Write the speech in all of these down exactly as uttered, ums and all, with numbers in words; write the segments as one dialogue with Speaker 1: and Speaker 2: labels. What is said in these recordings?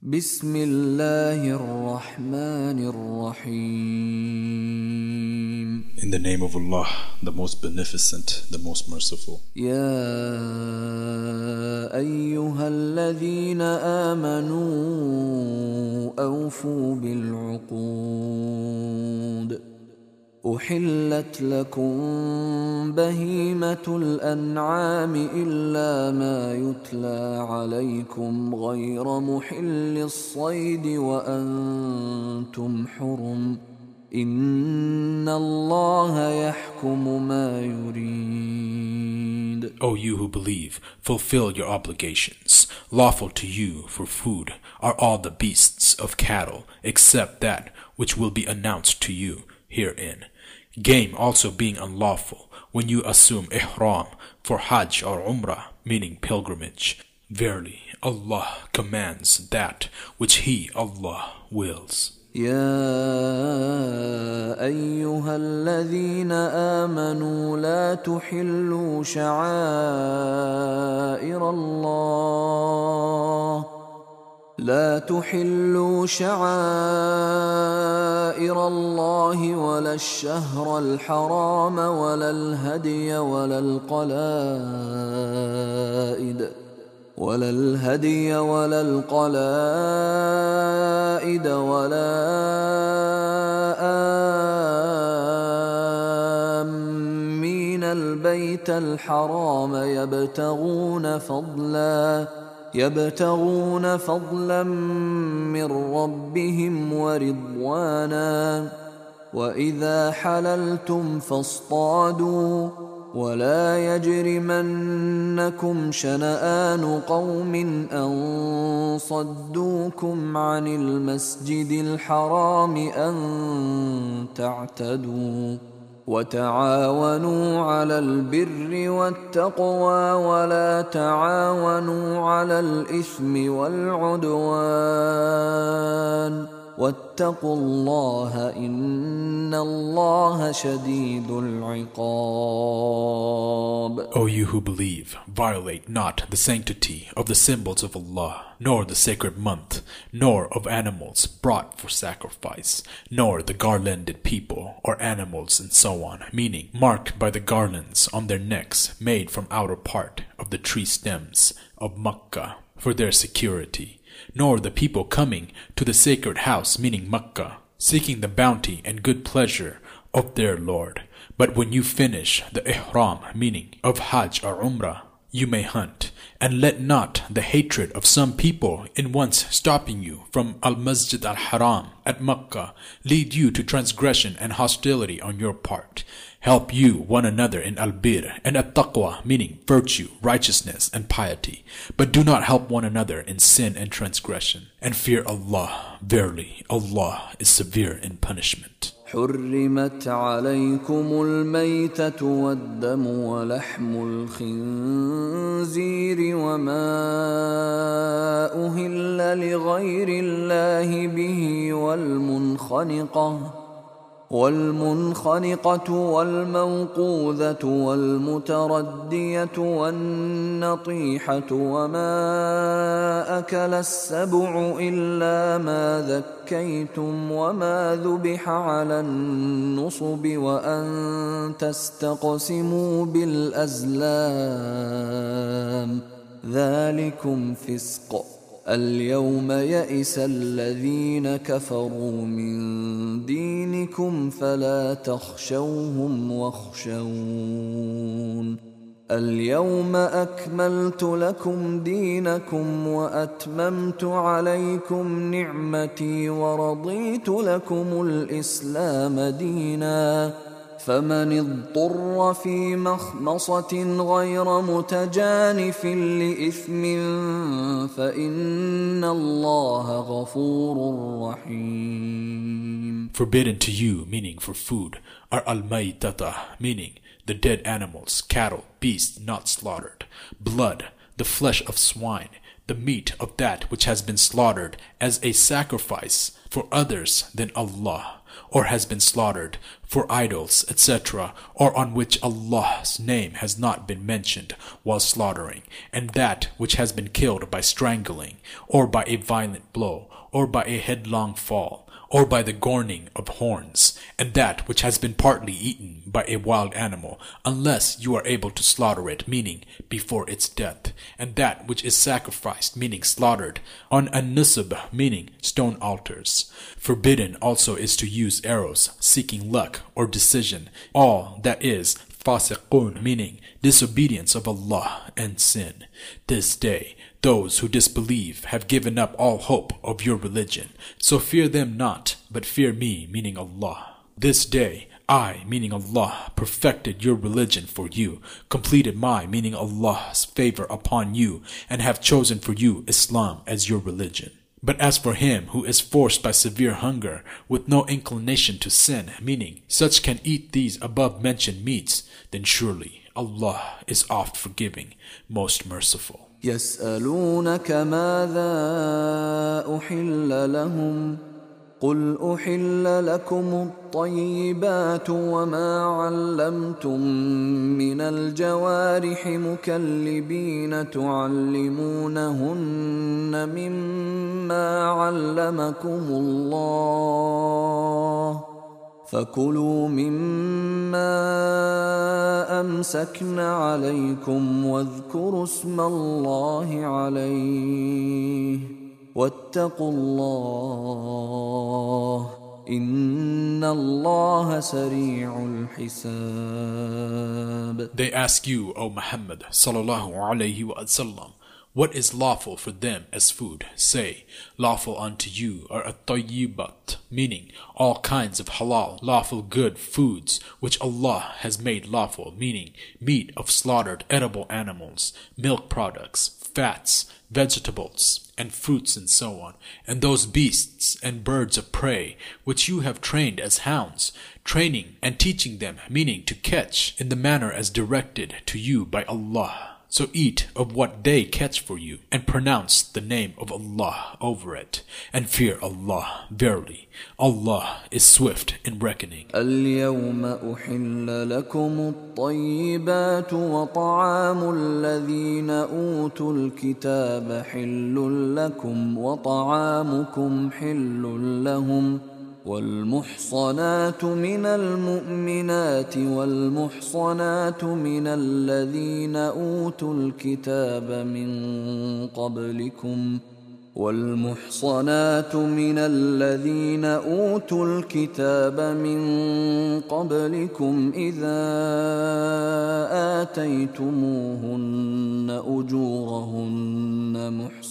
Speaker 1: بسم الله الرحمن الرحيم.
Speaker 2: In the name of Allah, the most beneficent, the most merciful.
Speaker 1: يا أيها الذين آمنوا أوفوا بالعقود أحلت لكم بهيمة الأنعام إلا ما يتلى عليكم غير محل الصيد وأنتم حرم إن الله يحكم ما يريد.
Speaker 2: O you who believe, fulfill your obligations. Lawful to you for food are all the beasts of cattle, except that which will be announced to you herein. Game also being unlawful when you assume ihram for hajj or umrah, meaning pilgrimage. Verily, Allah commands that which He, Allah, wills.
Speaker 1: يا أيها الذين آمنوا لا تحلوا شعائر الله لا تحلوا شعائر الله ولا الشهر الحرام ولا الهدي ولا القلائد ولا الهدي ولا القلائد ولا آمين البيت الحرام يبتغون فضلا يبتغون فضلا من ربهم ورضوانا وإذا حللتم فاصطادوا ولا يجرمنكم شنآن قوم أن صدوكم عن المسجد الحرام أن تعتدوا وتعاونوا على البر والتقوى ولا تعاونوا على الإثم والعدوان واتقوا الله إن الله شديد العقاب.
Speaker 2: O you who believe, violate not the sanctity of the symbols of Allah, nor the sacred month, nor of animals brought for sacrifice, nor the garlanded people or animals and so on, meaning marked by the garlands on their necks made from outer part of the tree stems of Makkah for their security, nor the people coming to the sacred house, meaning Makkah, seeking the bounty and good pleasure of their Lord. But when you finish the ihram, meaning of hajj or umrah, you may hunt, and let not the hatred of some people in once stopping you from al-Masjid al-Haram at Makkah lead you to transgression and hostility on your part. Help you one another in al-bir and at-taqwa, meaning virtue, righteousness, and piety. But do not help one another in sin and transgression. And fear Allah. Verily, Allah is severe in punishment.
Speaker 1: حرمت عليكم الميتة والدم ولحم الخنزير وما أهل لغير الله به والمنخنقة والمنخنقة والموقوذة والمتردية والنطيحة وما أكل السبع إلا ما ذكيتم وما ذبح على النصب وأن تستقسموا بالأزلام ذلكم فسق. اليوم يئس الذين كفروا من دينكم فلا تخشوهم واخشون اليوم أكملت لكم دينكم وأتممت عليكم نعمتي ورضيت لكم الإسلام دينا فمن اضطر في مخمصة غير متجانف لإثم فإن الله غفور رحيم.
Speaker 2: Forbidden to you, meaning for food, are al-maytata, meaning the dead animals, cattle, beasts not slaughtered, blood, the flesh of swine, the meat of that which has been slaughtered as a sacrifice for others than Allah, or has been slaughtered for idols, et cetera, or on which Allah's name has not been mentioned while slaughtering, and that which has been killed by strangling, or by a violent blow, or by a headlong fall, or by the gorning of horns, and that which has been partly eaten by a wild animal, unless you are able to slaughter it, meaning before its death, and that which is sacrificed, meaning slaughtered, on a nusub, meaning stone altars. Forbidden also is to use arrows, seeking luck or decision, all that is fasiqun, meaning disobedience of Allah and sin. This day those who disbelieve have given up all hope of your religion. So fear them not, but fear me, meaning Allah. This day I, meaning Allah, perfected your religion for you, completed my, meaning Allah's favor upon you, and have chosen for you Islam as your religion. But as for him who is forced by severe hunger, with no inclination to sin, meaning such can eat these above-mentioned meats, then surely Allah is oft forgiving, most merciful.
Speaker 1: يسألونك ماذا أحل لهم قل أحل لكم الطيبات وما علمتم من الجوارح مكلبين تعلمونهن مما علمكم الله فكلوا مما أمسكن عليكم واذكروا اسم الله عليه واتقوا الله إن الله سريع الحساب.
Speaker 2: They ask you, O Muhammad sallallahu alayhi wa sallam, what is lawful for them as food? Say, lawful unto you are at-tayyibat, meaning all kinds of halal, lawful good foods, which Allah has made lawful, meaning meat of slaughtered edible animals, milk products, fats, vegetables, and fruits and so on, and those beasts and birds of prey, which you have trained as hounds, training and teaching them, meaning to catch in the manner as directed to you by Allah. So eat of what they catch for you, and pronounce the name of Allah over it, and fear Allah. Verily, Allah is swift in reckoning.
Speaker 1: اليوم أحل لكم الطيبات وطعام الذين أوتوا الكتاب حل لكم وطعامكم حل لهم والمحصنات من المؤمنات والمحصنات من الذين أوتوا الكتاب من قبلكم والمحصنات من الذين أوتوا الكتاب من قبلكم إذا آتيتموهن أجورهن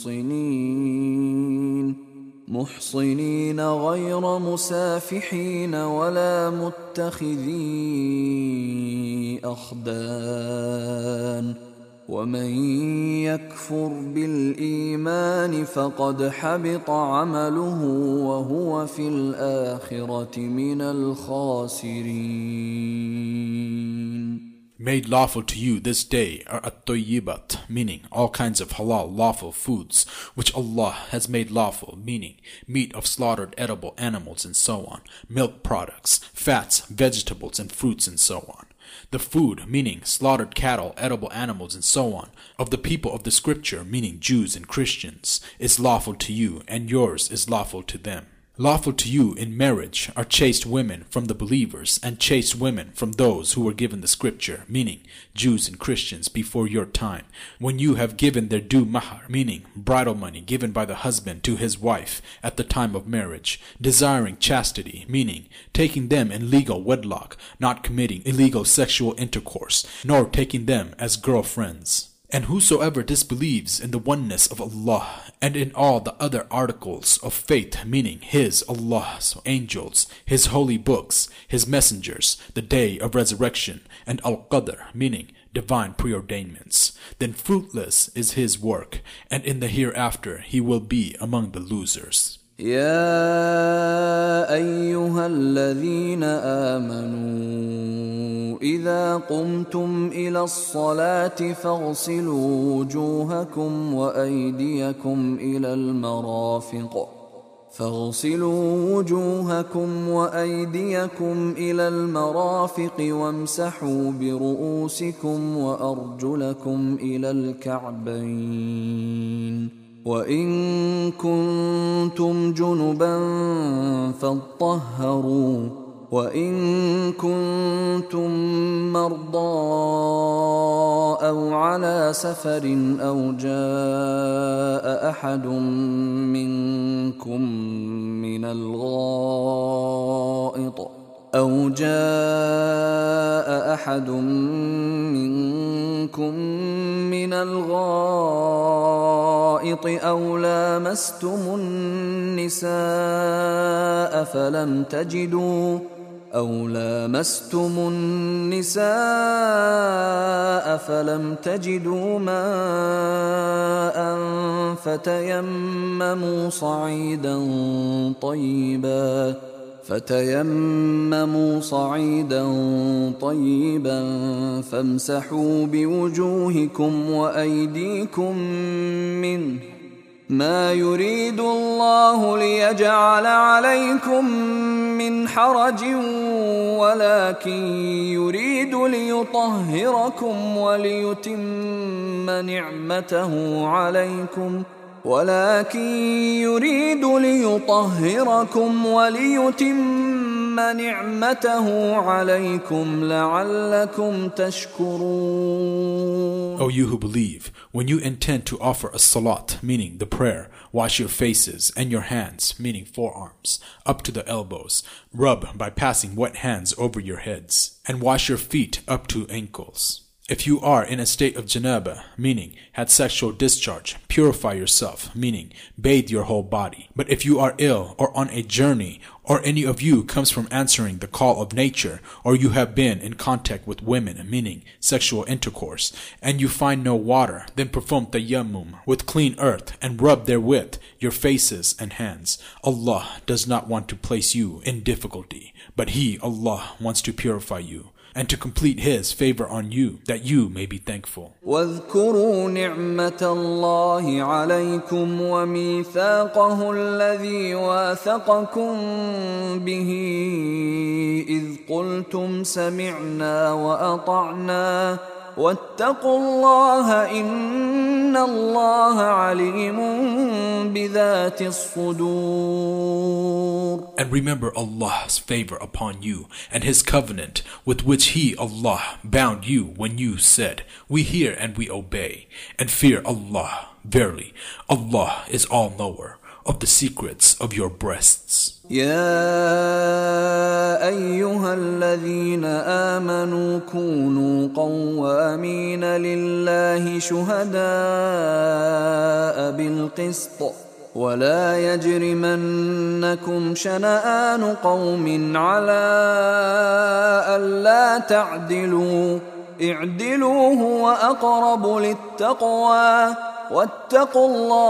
Speaker 1: محصنين محصنين غير مسافحين ولا متخذي أخدان ومن يكفر بالإيمان فقد حبط عمله وهو في الآخرة من الخاسرين.
Speaker 2: Made lawful to you this day are at-tayyibat, meaning all kinds of halal lawful foods, which Allah has made lawful, meaning meat of slaughtered edible animals and so on, milk products, fats, vegetables, and fruits and so on. The food, meaning slaughtered cattle, edible animals, and so on, of the people of the scripture, meaning Jews and Christians, is lawful to you, and yours is lawful to them. Lawful to you in marriage are chaste women from the believers and chaste women from those who were given the scripture, meaning Jews and Christians before your time, when you have given their due mahar, meaning bridal money given by the husband to his wife at the time of marriage, desiring chastity, meaning taking them in legal wedlock, not committing illegal sexual intercourse, nor taking them as girlfriends. And whosoever disbelieves in the oneness of Allah and in all the other articles of faith, meaning His, Allah's angels, His holy books, His messengers, the day of resurrection, and Al-Qadr, meaning divine preordainments, then fruitless is his work, and in the hereafter he will be among the losers.
Speaker 1: يا أيها الذين آمنوا إذا قمتم إلى الصلاة فاغسلوا وجوهكم وأيديكم إلى المرافق فاغسلوا وجوهكم وأيديكم إلى المرافق وامسحوا برؤوسكم وأرجلكم إلى الكعبين وإن كنتم جنبا فاطهروا وإن كنتم مرضى أو على سفر أو جاء أحد منكم من الغائط أو جاء أحد منكم من الغائط أو لامستم النساء فلم تجدوا أو لامستم النساء فلم تجدوا ماء فتيمموا صعيدا طيبا فتيمموا صعيدا طيبا فامسحوا بوجوهكم وأيديكم منه ما يريد الله ليجعل عليكم من حرج ولكن يريد ليطهركم وليتم نعمته عليكم ولكن يريد ليطهركم وليتم نعمته عليكم لعلكم تشكرون.
Speaker 2: O you who believe, when you intend to offer a salat, meaning the prayer, wash your faces and your hands, meaning forearms, up to the elbows, rub by passing wet hands over your heads, and wash your feet up to ankles. If you are in a state of janaba, meaning had sexual discharge, purify yourself, meaning bathe your whole body. But if you are ill or on a journey, or any of you comes from answering the call of nature, or you have been in contact with women, meaning sexual intercourse, and you find no water, then perform tayammum with clean earth and rub therewith your faces and hands. Allah does not want to place you in difficulty, but He, Allah, wants to purify you and to complete His favor on you, that you may be thankful.
Speaker 1: واذكروا نعمة الله عليكم وميثاقه الذي واثقكم به إذ قلتم سمعنا وأطعنا واتقوا الله إن الله عليم بذات الصدور.
Speaker 2: And remember Allah's favor upon you and His covenant with which He, Allah, bound you when you said, we hear and we obey, and fear Allah. Verily, Allah is all-knower of the secrets of your breasts.
Speaker 1: يا أيها الذين آمنوا كونوا قوامين لله شهداء بالقسط ولا يجرمنكم شنآن قوم على ألا تعدلوا اعدلوا هو أقرب للتقوى واتقوا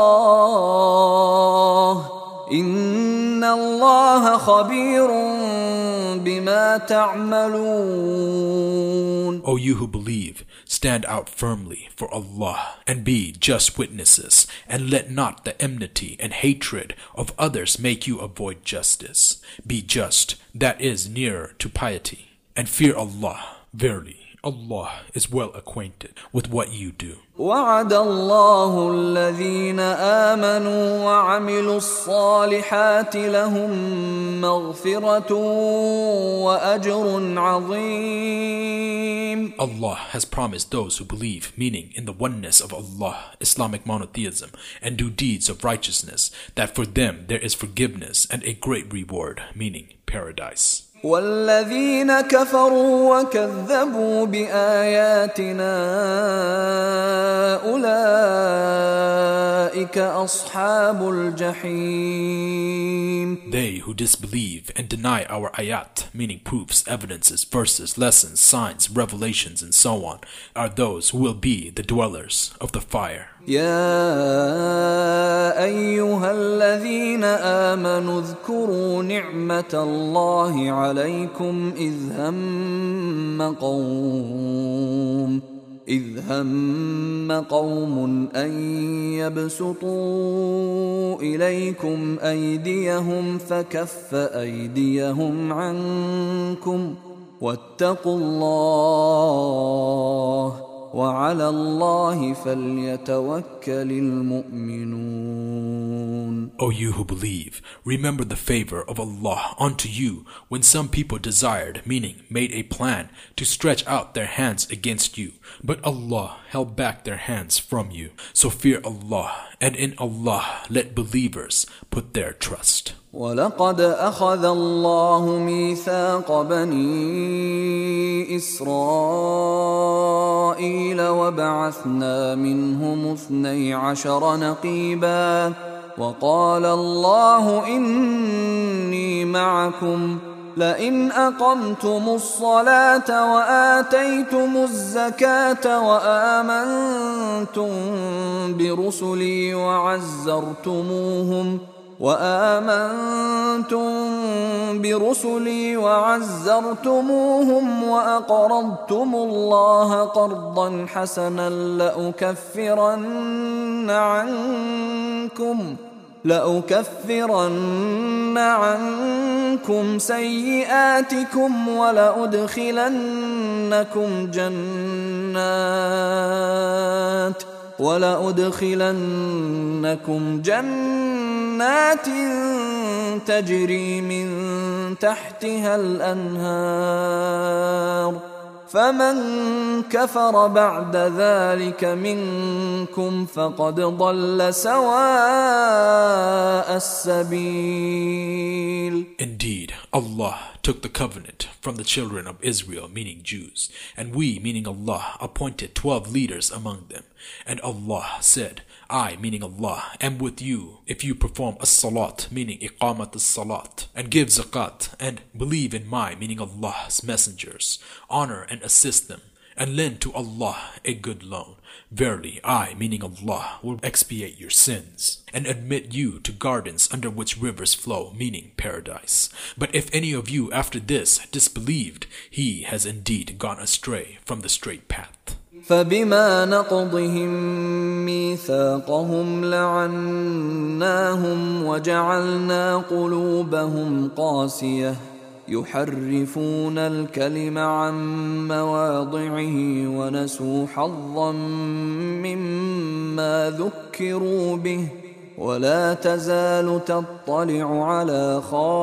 Speaker 1: الله إن الله خبير بما تعملون.
Speaker 2: O you who believe, stand out firmly for Allah and be just witnesses, and let not the enmity and hatred of others make you avoid justice. Be just, that is nearer to piety, and fear Allah. Verily, Allah is well acquainted with what you do.
Speaker 1: وعد الله الذين آمنوا وعملوا الصالحات لهم مغفرة وأجر عظيم.
Speaker 2: Allah has promised those who believe, meaning in the oneness of Allah, Islamic monotheism, and do deeds of righteousness, that for them there is forgiveness and a great reward, meaning paradise.
Speaker 1: والذين كفروا وكذبوا بآياتنا أولئك أصحاب الجحيم.
Speaker 2: They who disbelieve and deny our ayat, meaning proofs, evidences, verses, lessons, signs, revelations, and so on, are those who will be the dwellers of the fire.
Speaker 1: يا أيها الذين آمنوا اذكروا نعمة الله عليكم إذ هم قوم إذ هم قوم أن يبسطوا إليكم أيديهم فكف أيديهم عنكم واتقوا الله وعلى الله فليتوكل المؤمنون.
Speaker 2: O you who believe, remember the favor of Allah unto you when some people desired, meaning made a plan, to stretch out their hands against you, but Allah held back their hands from you. So fear Allah, and in Allah let believers put their trust.
Speaker 1: ولقد أخذ الله ميثاق بني إسرائيل وبعثنا منهم اثني عشر نقيبا وقال الله إني معكم لئن أقمتم الصلاة وآتيتم الزكاة وآمنتم برسلي وعزرتموهم وآمنتم برسلي وعزرتموهم وأقرضتم الله قرضا حسنا لأكفرن عنكم لأكفرن عنكم سيئاتكم ولأدخلنكم جنات ولأدخلنكم جنات تجري من تحتها الأنهار فمن كفر بعد ذلك منكم فقد ضل سواء السبيل.
Speaker 2: Indeed, Allah took the covenant from the children of Israel, meaning Jews, and we, meaning Allah, appointed twelve leaders among them. And Allah said, I, meaning Allah, am with you if you perform as-salat, meaning iqamat as-salat, and give zakat, and believe in my, meaning Allah's messengers, honor and assist them, and lend to Allah a good loan. Verily, I, meaning Allah, will expiate your sins, and admit you to gardens under which rivers flow, meaning paradise. But if any of you after this disbelieved, he has indeed gone astray from the straight path.
Speaker 1: فبما نقضهم ميثاقهم لعناهم وجعلنا قلوبهم قاسية يحرفون الكلم عن مواضعه ونسوا حظا مما ذكروا به ولا تزال تطلع على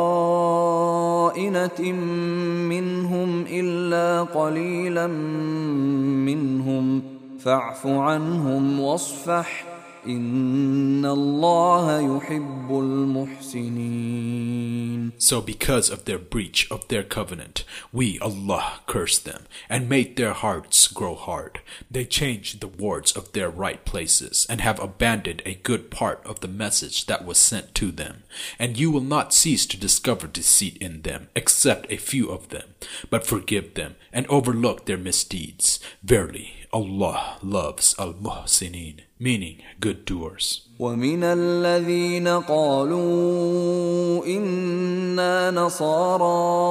Speaker 1: خائنة منهم إلا قليلا منهم فاعف عنهم واصفح إن الله يحب المحسنين.
Speaker 2: So because of their breach of their covenant, we, Allah, cursed them and made their hearts grow hard. They changed the words of their right places and have abandoned a good part of the message that was sent to them. And you will not cease to discover deceit in them, except a few of them. But forgive them and overlook their misdeeds. Verily, Allah loves al-muhsinin, meaning good doers.
Speaker 1: ومن الذين قالوا إنا نصارى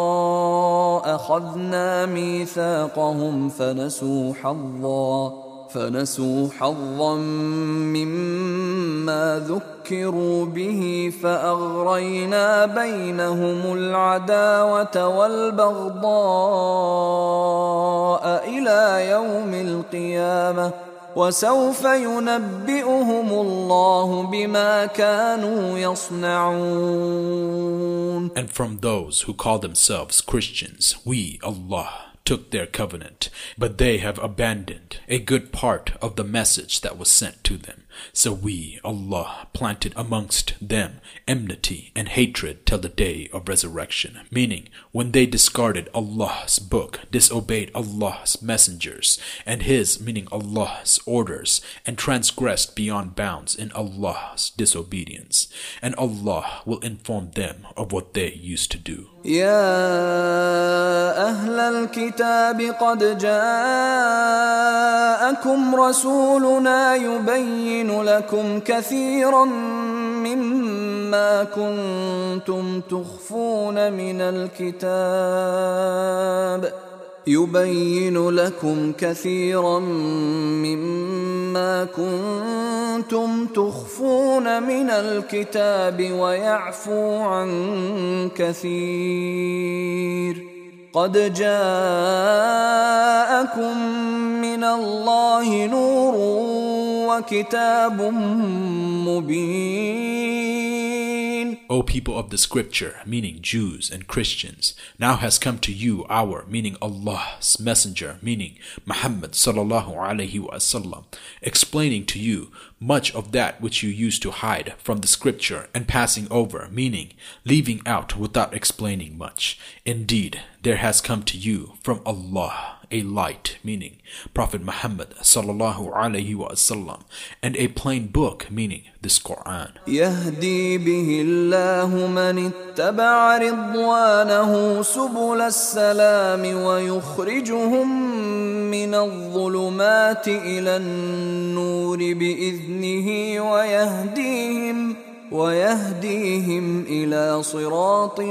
Speaker 1: أخذنا ميثاقهم فنسوا حظا فنسوا حظا مما ذكروا به فأغرينا بينهم العداوة والبغضاء إلى يوم القيامة وسوف ينبئهم الله بما كانوا يصنعون.
Speaker 2: And from those who call themselves Christians, we, Allah, took their covenant, but they have abandoned a good part of the message that was sent to them. So we, Allah, planted amongst them enmity and hatred till the day of resurrection, meaning when they discarded Allah's book, disobeyed Allah's messengers, and His, meaning Allah's orders, and transgressed beyond bounds in Allah's disobedience. And Allah will inform them of what they used to do.
Speaker 1: يا أهل الكتاب قد جاءكم رسولنا يبين لكم كثيرا مما كنتم تخفون من الكتاب يبين لكم كثيرا مما كنتم تخفون من الكتاب ويعفو عن كثير قد جاءكم من الله نور وكتاب مبين.
Speaker 2: O people of the scripture, meaning Jews and Christians, now has come to you our, meaning Allah's messenger, meaning Muhammad sallallahu alaihi wasallam, explaining to you much of that which you used to hide from the scripture and passing over, meaning leaving out without explaining much. Indeed, there has come to you from Allah a light, meaning Prophet Muhammad sallallahu alaihi wasallam, and a plain book, meaning this Quran.
Speaker 1: يهدي به الله من اتبع رضوانه سبل السلام ويخرجهم من الظلمات إلى النور بإذنه ويهديهم ويهديهم إلى صراط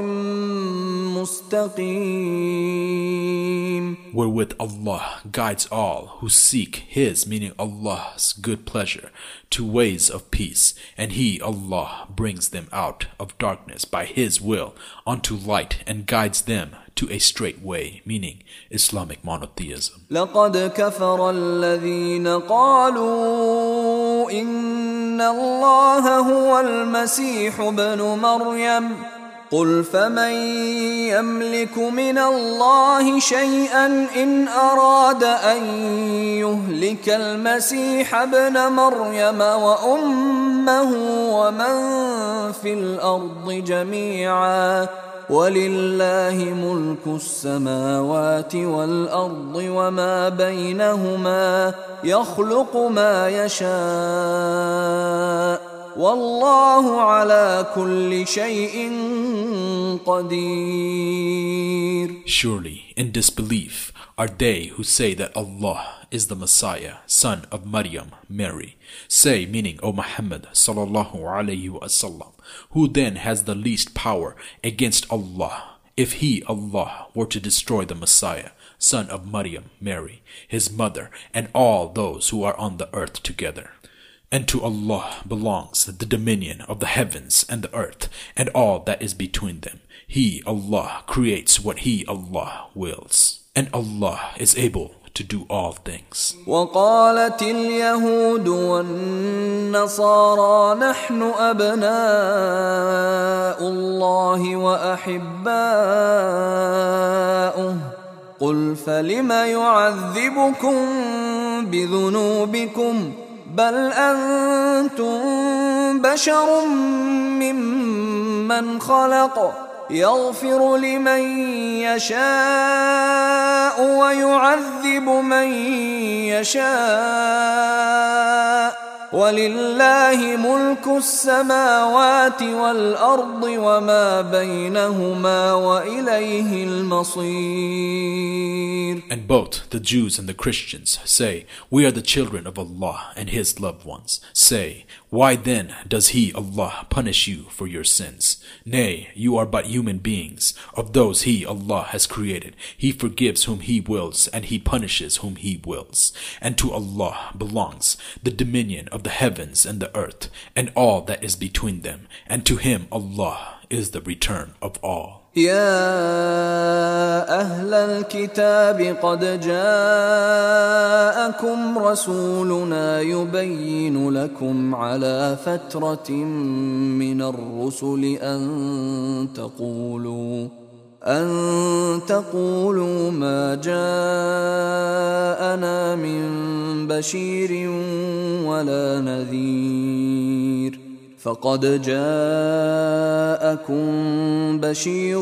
Speaker 1: مستقيم.
Speaker 2: Wherewith Allah guides all who seek His, meaning Allah's good pleasure, to ways of peace, and He, Allah, brings them out of darkness by His will unto light and guides them to a straight way, meaning Islamic monotheism.
Speaker 1: لقد كفر الذين قالوا إن الله هو المسيح ابن مريم قل فمن يملك من الله شيئا إن أراد أن يهلك المسيح ابن مريم وأمه ومن في الأرض جميعا ولله ملك السماوات والأرض وما بينهما يخلق ما يشاء والله على كل شيء قدير.
Speaker 2: Surely in disbelief are they who say that Allah is the Messiah, son of Maryam, Mary. Say, meaning, O Muhammad sallallahu alaihi wasallam, who then has the least power against Allah, if he, Allah, were to destroy the Messiah, son of Maryam, Mary, his mother, and all those who are on the earth together. And to Allah belongs the dominion of the heavens and the earth, and all that is between them. He, Allah, creates what He, Allah, wills. And Allah is able to do all things.
Speaker 1: وقالت اليهود والنصارى نحن أبناء الله وأحباؤه قل فلم يعذبكم بذنوبكم بل أنتم بشر ممن خلق يغفر لمن يشاء ويعذب من يشاء ولله ملك السماوات والأرض وما بينهما وإليه المصير.
Speaker 2: And both the Jews and the Christians say, we are the children of Allah and His loved ones. Say, why then does He, Allah, punish you for your sins? Nay, you are but human beings. Of those He, Allah, has created, He forgives whom He wills, and He punishes whom He wills. And to Allah belongs the dominion of the heavens and the earth, and all that is between them. And to Him, Allah, is the return of all.
Speaker 1: يا أهل الكتاب قد جاءكم رسولنا يبين لكم على فترة من الرسل أن تقولوا أن تقولوا ما جاءنا من بشير ولا نذير فقد جاءكم بشير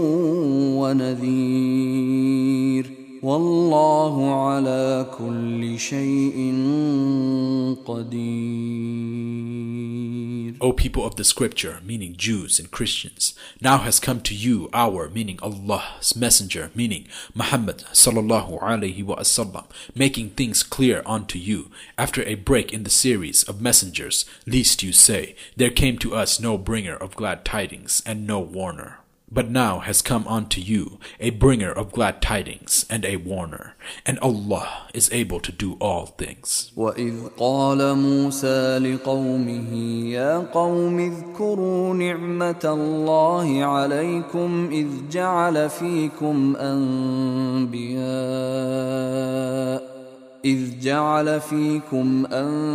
Speaker 1: ونذير والله على كل شيء قدير.
Speaker 2: O people of the scripture, meaning Jews and Christians, now has come to you our, meaning Allah's messenger, meaning Muhammad sallallahu alaihi wasallam, making things clear unto you, after a break in the series of messengers, lest you say, there came to us no bringer of glad tidings and no warner. But now has come unto you a bringer of glad tidings and a warner, and Allah is able to do all things.
Speaker 1: وَإِذْ قَالَ مُوسَى لِقَوْمِهِ يَا قَوْمِ اذْكُرُوا نِعْمَةَ اللَّهِ عَلَيْكُمْ إِذْ جَعَلَ فِيكُمْ أَنْبِيَاءَ إذ جعل فيكم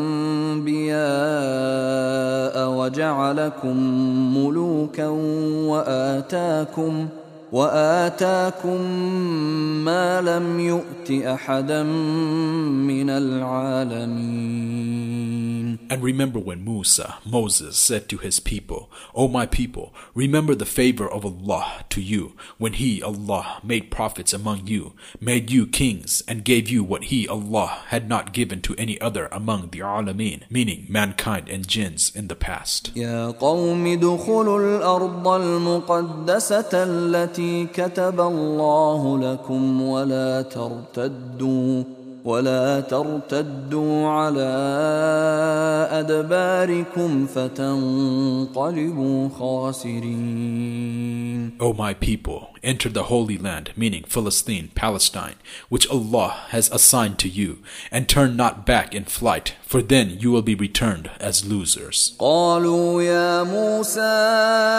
Speaker 1: أنبياء وجعلكم ملوكا وآتاكم وآتاكم ما لم يؤت أحدا من العالمين.
Speaker 2: And remember when Musa, Moses, said to his people, O my people, remember the favor of Allah to you, when He, Allah, made prophets among you, made you kings, and gave you what He, Allah, had not given to any other among the Alameen, meaning mankind and jinns in the past.
Speaker 1: يا قوم ادخلوا الأرض المقدسة التي كتب الله لكم ولا ترتدوا ولا ترتدوا على أدباركم فتنقلبوا خاسرين.
Speaker 2: O my people, enter the Holy Land, meaning Philistine, Palestine, which Allah has assigned to you, and turn not back in flight, for then you will be returned as losers.
Speaker 1: قالوا يا موسى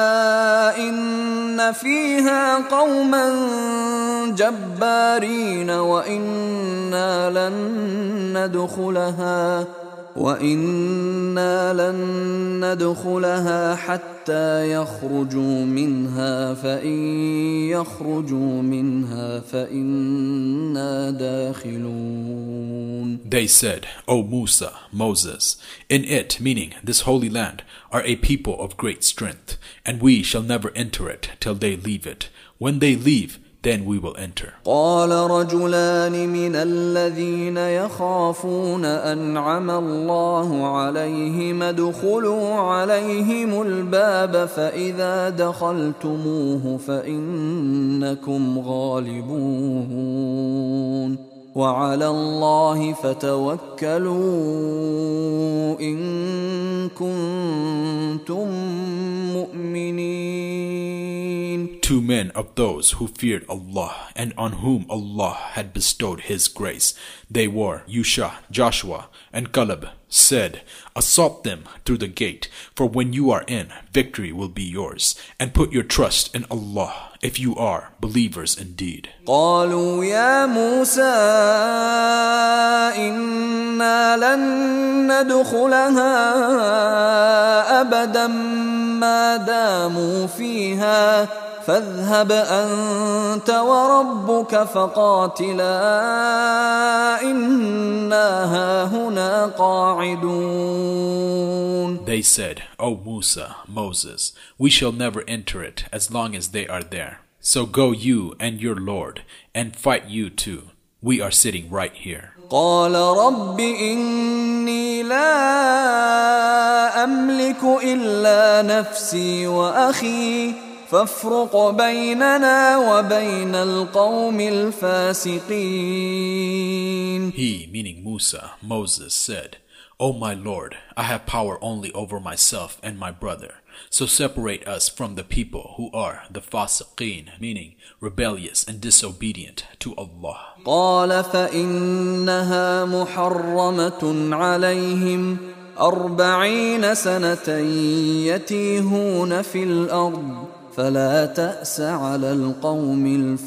Speaker 1: إن فيها قوما جبارين وإنا لن ندخلها وإنا لن ندخلها حتى يخرجوا منها فإن يخرجوا منها فإنا داخلون.
Speaker 2: They said, O Musa, Moses, in it, meaning this holy land, are a people of great strength, and we shall never enter it till they leave it. When they leave, then we will enter.
Speaker 1: قال رجلان من الذين يخافون أنعم الله عليهم ادخلوا عليهم الباب فإذا دخلتموه فإنكم غالبون وعلى الله فتوكلوا إن كنتم مؤمنين.
Speaker 2: Two men of those who feared Allah and on whom Allah had bestowed His grace, they were Yusha, Joshua, and Caleb, said, assault them through the gate, for when you are in, victory will be yours, and put your trust in Allah, if you are believers indeed.
Speaker 1: قالوا يا موسى إنا لن ندخلها أبدا ما داموا فيها فاذهب أنت وربك فقاتلا إنا هاهنا قاعدون.
Speaker 2: They said, O Musa, Moses, we shall never enter it as long as they are there. So go you and your Lord, and fight you too. We are sitting right here.
Speaker 1: قال رب إني لا أملك إلا نفسي وأخي فافرق بيننا وبين القوم الفاسقين.
Speaker 2: He, meaning Musa, Moses, said, O my Lord, I have power only over myself and my brother. So separate us from the people who are the fasiqeen, meaning rebellious and disobedient to Allah.
Speaker 1: قال فإنها محرمة عليهم أربعين سنة يتيهون في الأرض فلا تأس على القوم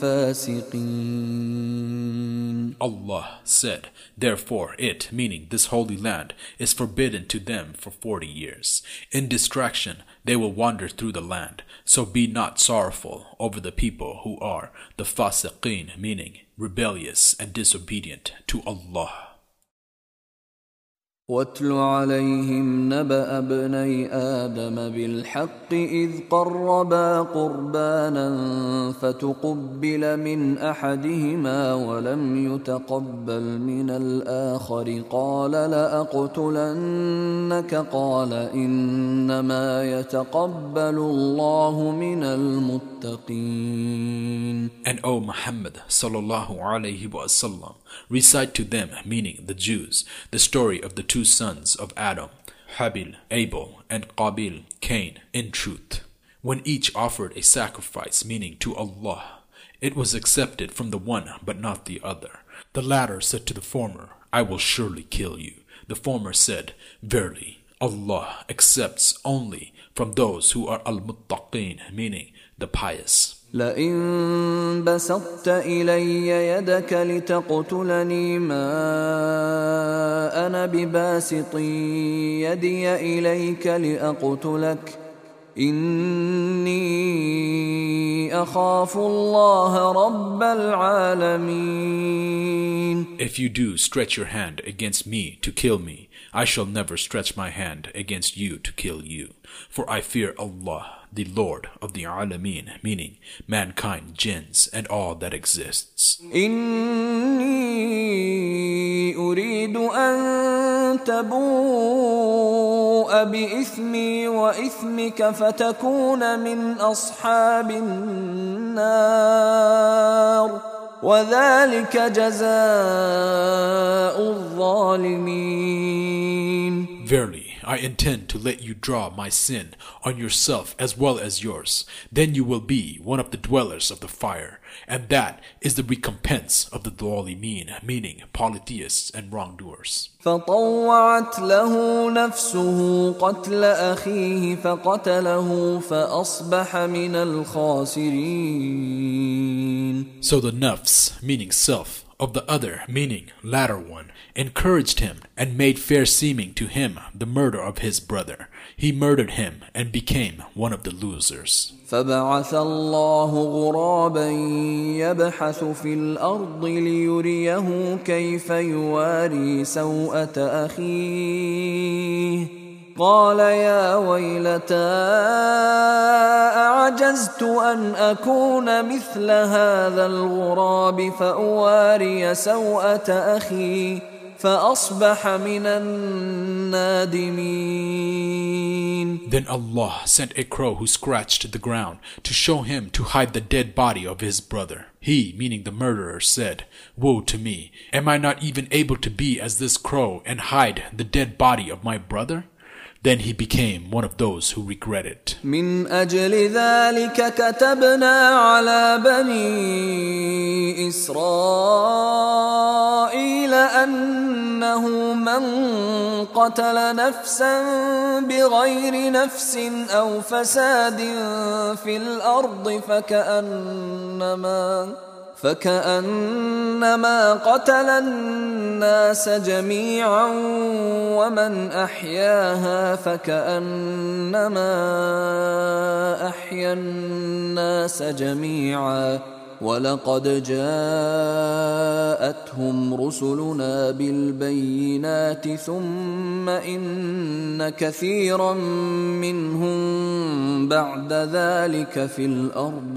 Speaker 1: الفاسقين.
Speaker 2: Allah said, therefore it, meaning this holy land, is forbidden to them for forty years. In distraction they will wander through the land, so be not sorrowful over the people who are the fasiqeen, meaning rebellious and disobedient to Allah.
Speaker 1: واتل عليهم نبأ ابني آدم بالحق إذ قربا قربانا فتقبل من أحدهما ولم يتقبل من الآخر قال لأقتلنك قال إنما يتقبل الله من المتقين.
Speaker 2: And O Muhammad sallallahu alayhi wa sallam, recite to them, meaning the Jews, the story of the two sons of Adam, Habil, Abel, and Qabil, Cain, in truth. When each offered a sacrifice, meaning to Allah, it was accepted from the one but not the other. The latter said to the former, I will surely kill you. The former said, Verily, Allah accepts only from those who are al-muttaqeen, meaning the pious.
Speaker 1: لئن بسطت إلي يدك لتقتلني ما أنا بباسط يدي إليك لأقتلك إني أخاف الله رب العالمين.
Speaker 2: If you do stretch your hand against me to kill me, I shall never stretch my hand against you to kill you. For I fear Allah, the Lord of the Alameen, meaning mankind, jinns, and all that exists.
Speaker 1: إني أريد أن تبوء بإثمي وإثمك فتكون من أصحاب النار وذلك جزاء الظالمين.
Speaker 2: Verily, I intend to let you draw my sin on yourself as well as yours. Then you will be one of the dwellers of the fire, and that is the recompense of the Dhalimeen, meaning polytheists and wrongdoers.
Speaker 1: فطوعت له نفسه قتل أخيه فقتله فأصبح من الخاسرين.
Speaker 2: So the nafs, meaning self, of the other, meaning latter one, encouraged him and made fair seeming to him the murder of his brother. He murdered him and became one of the losers.
Speaker 1: فبعث الله غرابا يبحث في الأرض ليريه كيف يواري سوءة أخيه قال يا ويلتى أعجزت أن أكون مثل هذا الغراب فأواري سوءة أخي فأصبح من النادمين.
Speaker 2: Then Allah sent a crow who scratched the ground to show him to hide the dead body of his brother. He, meaning the murderer, said, Woe to me! Am I not even able to be as this crow and hide the dead body of my brother? Then he became one of those who regret it.
Speaker 1: من أجل ذلك كتبنا على بني إسرائيل أنه من قتل نفسا بغير نفس أو فساد في الأرض فكأنما فكأنما قتل الناس جميعا ومن أحياها فكأنما أحيا الناس جميعا ولقد جاءتهم رسلنا بالبينات ثم إن كثيرا منهم بعد ذلك في الأرض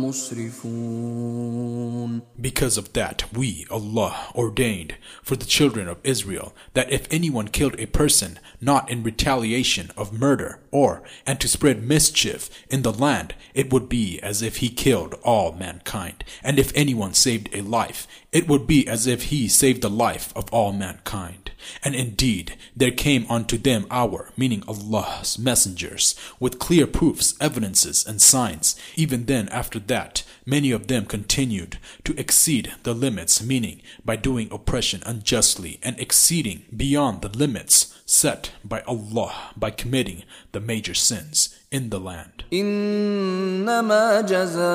Speaker 1: لمسرفون.
Speaker 2: Because of that, we, Allah, ordained for the children of Israel that if anyone killed a person not in retaliation of murder or and to spread mischief in the land, it would be as if he killed all mankind. And if anyone saved a life, it would be as if he saved the life of all mankind. And indeed, there came unto them our, meaning Allah's messengers, with clear proofs, evidences, and signs. Even then, after that, many of them continued to exceed the limits, meaning by doing oppression unjustly and exceeding beyond the limits set by Allah by committing the major sins in the land.
Speaker 1: إنما جزاء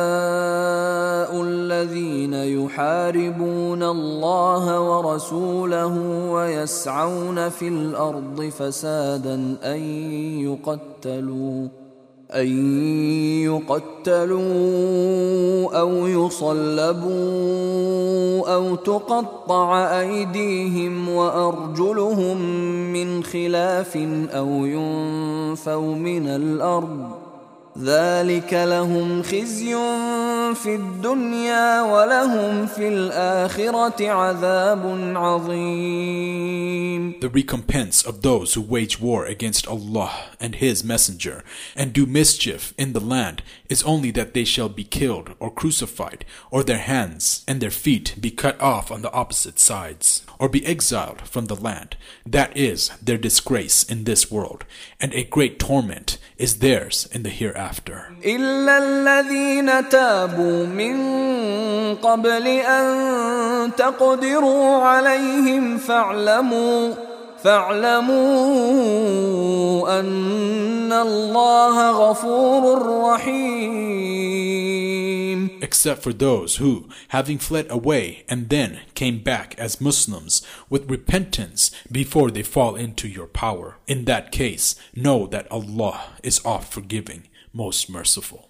Speaker 1: الذين يحاربون الله ورسوله ويسعون في الأرض فسادا أن يقتلوا أن يقتلوا أو يصلبوا أو تقطع أيديهم وأرجلهم من خلاف أو ينفوا من الأرض ذلك لهم خزي في الدنيا ولهم في الآخرة عذاب عظيم.
Speaker 2: The recompense of those who wage war against Allah and His Messenger and do mischief in the land is only that they shall be killed or crucified, or their hands and their feet be cut off on the opposite sides, or be exiled from the land. That is their disgrace in this world, and a great torment is theirs in the hereafter.
Speaker 1: إلا الذين تابوا من قبل أن تقدروا عليهم فاعلموا فاعلموا أن الله غفور رحيم.
Speaker 2: Except for those who, having fled away and then came back as Muslims with repentance before they fall into your power. In that case, know that Allah is oft forgiving, most merciful.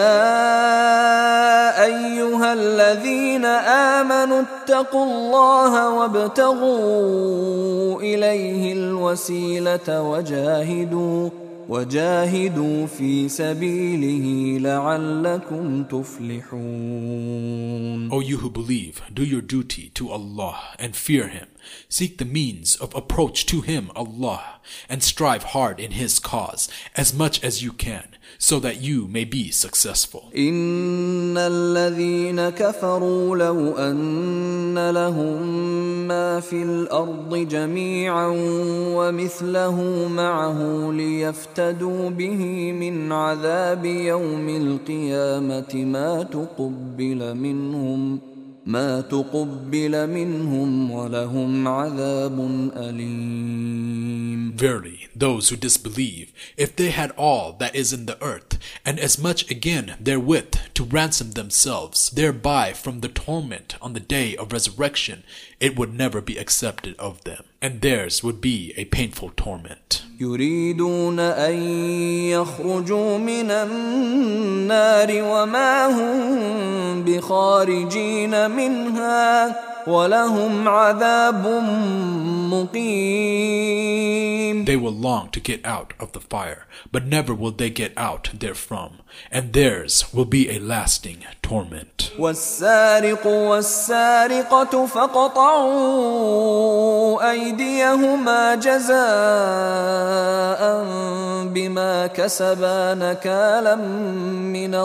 Speaker 1: يا أيها الذين آمنوا اتقوا الله وابتغوا إليه الوسيلة وجاهدوا وجاهدوا في سبيله لعلكم تفلحون.
Speaker 2: O you who believe, do your duty to Allah and fear Him. Seek the means of approach to Him, Allah, and strive hard in His cause as much as you can, so that you may be successful.
Speaker 1: إن الذين كفروا لو أن لهم ما في الأرض جميعا ومثله معه ليفتدوا به من عذاب يوم القيامة ما تقبل منهم ما تقبل منهم ولهم عذاب أليم.
Speaker 2: Verily, those who disbelieve, if they had all that is in the earth, and as much again therewith to ransom themselves thereby from the torment on the day of resurrection, it would never be accepted of them, and theirs would be a painful torment.
Speaker 1: يريدون أن يخرجوا من النار وما هم بخارجين منها ولهم عذاب مقيم.
Speaker 2: They will long to get out of the fire, but never will they get out therefrom, and theirs will be a lasting torment.
Speaker 1: والسارق والسارقة فاقطعوا أيديهما جزاء بما كسبا نكالا من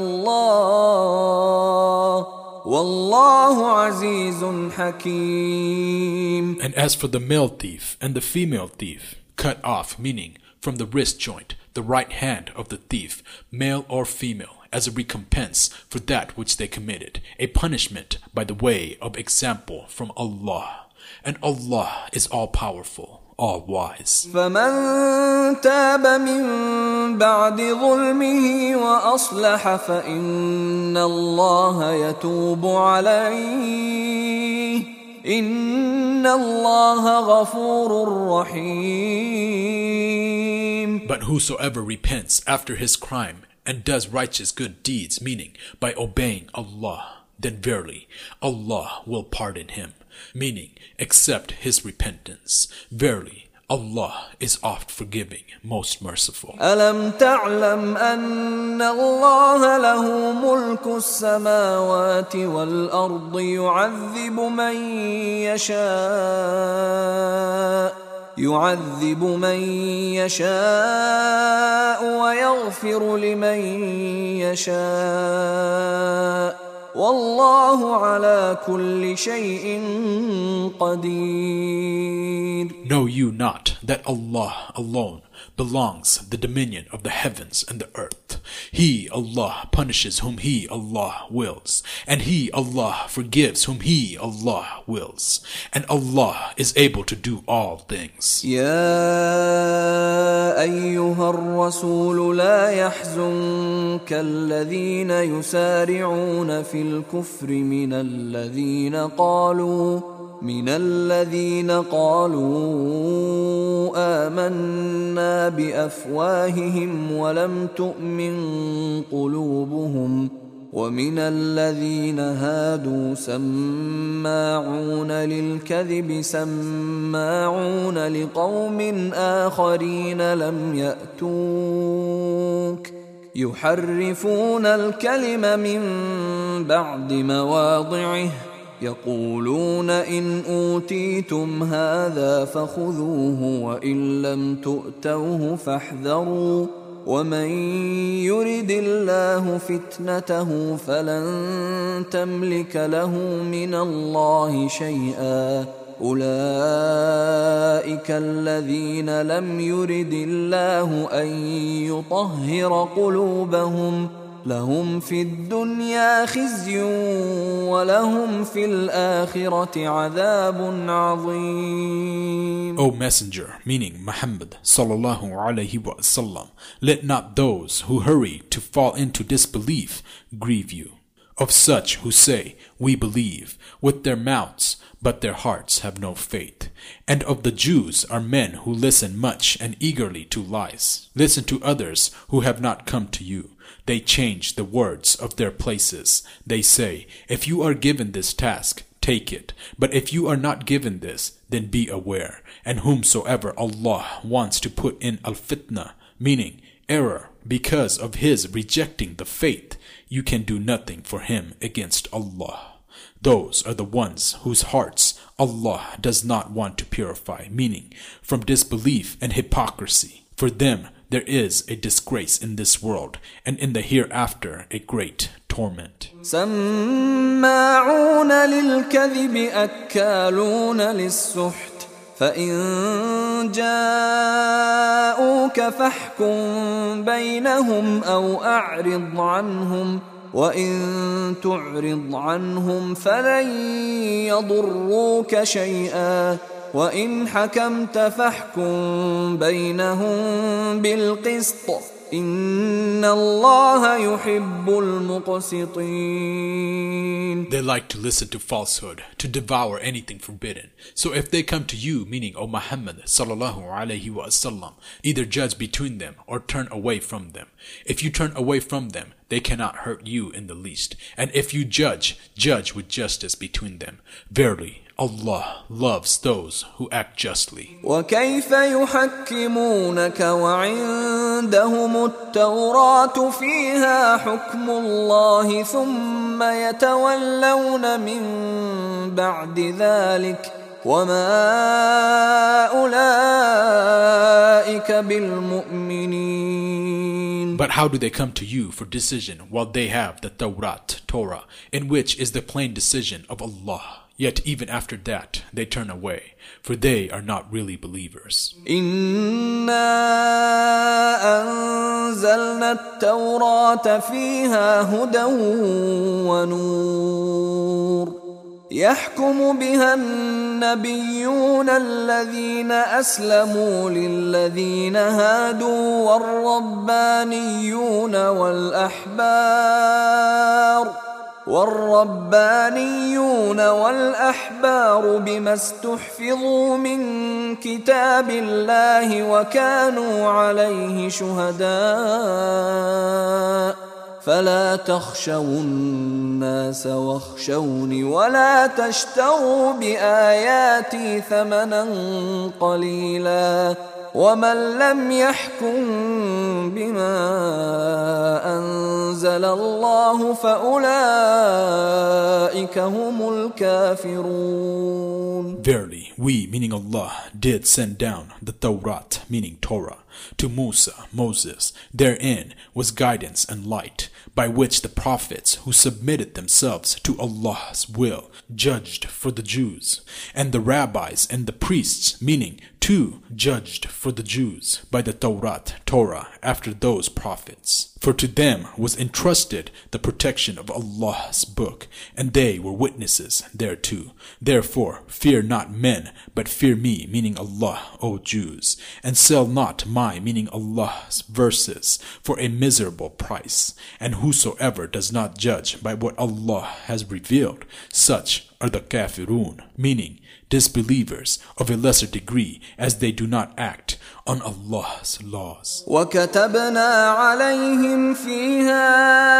Speaker 1: الله والله عزيز حكيم.
Speaker 2: And as for the male thief and the female thief, cut off, meaning from the wrist joint, the right hand of the thief, male or female, as a recompense for that which they committed, a punishment by the way of example from Allah. And Allah is all-powerful, all-wise.
Speaker 1: فمن تاب من بعد ظلمه وأصلح فإن الله يتوب عليه إن الله غفور رحيم.
Speaker 2: But whosoever repents after his crime and does righteous good deeds, meaning by obeying Allah, then verily Allah will pardon him, meaning accept his repentance. Verily Allah is oft forgiving, most merciful.
Speaker 1: ألم تعلم أن الله له ملك السماوات والأرض يعذب من يشاء يعذب من يشاء ويغفر لمن يشاء والله على كل شيء قدير.
Speaker 2: Know you not that Allah alone belongs the dominion of the heavens and the earth? He, Allah, punishes whom He, Allah, wills, and He, Allah, forgives whom He, Allah, wills, and Allah is able to do all things.
Speaker 1: يا أيها الرسول لا يحزنك الذين يسارعون في الكفر من الذين قالوا من الذين قالوا آمنا بأفواههم ولم تؤمن قلوبهم ومن الذين هادوا سماعون للكذب سماعون لقوم آخرين لم يأتوك يحرفون الكلم من بعد مواضعه يقولون إن أوتيتم هذا فخذوه وإن لم تؤتوه فاحذروا ومن يرد الله فتنته فلن تملك له من الله شيئا أولئك الذين لم يرد الله أن يطهر قلوبهم لهم في الدنيا خزي ولهم في الآخرة عذاب عظيم.
Speaker 2: O Messenger, meaning Muhammad sallallahu alayhi wa sallam, let not those who hurry to fall into disbelief grieve you. Of such who say, we believe, with their mouths, but their hearts have no faith. And of the Jews are men who listen much and eagerly to lies. Listen to others who have not come to you. They change the words of their places. They say, if you are given this task, take it. But if you are not given this, then be aware. And whomsoever Allah wants to put in al-fitna, meaning error, because of his rejecting the faith, you can do nothing for him against Allah. Those are the ones whose hearts Allah does not want to purify, meaning from disbelief and hypocrisy. For them there is a disgrace in this world, and in the hereafter a great torment.
Speaker 1: سماعون للكذب أكالون للسحت فإن جاءوك فاحكم بينهم أو أعرض عنهم وإن تعرض عنهم فلن يضروك شيئا وإن حكمت فاحكم بينهم بالقسط إن الله يحب المقسطين.
Speaker 2: They like to listen to falsehood, to devour anything forbidden. So if they come to you, meaning O Muhammad sallallahu alayhi wa sallam, either judge between them or turn away from them. If you turn away from them, they cannot hurt you in the least. And if you judge, judge with justice between them. Verily, Allah loves those who act justly.
Speaker 1: وكيف يحكمونك وعندهم التوراة فيها حكم الله ثم يتولون من بعد ذلك وما أولئك بالمؤمنين.
Speaker 2: But how do they come to you for decision while they have the Tawrat, Torah, in which is the plain decision of Allah? Yet even after that they turn away, for they are not really believers.
Speaker 1: إنا أنزلنا التوراة فيها هدى ونور يحكم بها النبيون الذين أسلموا للذين هادوا والربانيون والأحبار والربانيون والأحبار بما استحفظوا من كتاب الله وكانوا عليه شهداء فلا تخشوا الناس واخشوني ولا تشتروا بآياتي ثمنا قليلا ومن لم يحكم بما أنزل الله فأولئك هم الكافرون.
Speaker 2: Verily, we, meaning Allah, did send down the Tawrat, meaning Torah, to Musa, Moses. Therein was guidance and light, by which the prophets who submitted themselves to Allah's will judged for the Jews, and the rabbis and the priests, meaning two, judged for the Jews by the Tawrat, Torah, after those prophets. For to them was entrusted the protection of Allah's book, and they were witnesses thereto. Therefore fear not men, but fear me, meaning Allah, O Jews, and sell not my, meaning Allah's verses, for a miserable price. And whosoever does not judge by what Allah has revealed, such are the kafirun, meaning disbelievers of a lesser degree, as they do not act on Allah's laws.
Speaker 1: وَكَتَبْنَا عَلَيْهِمْ فِيهَا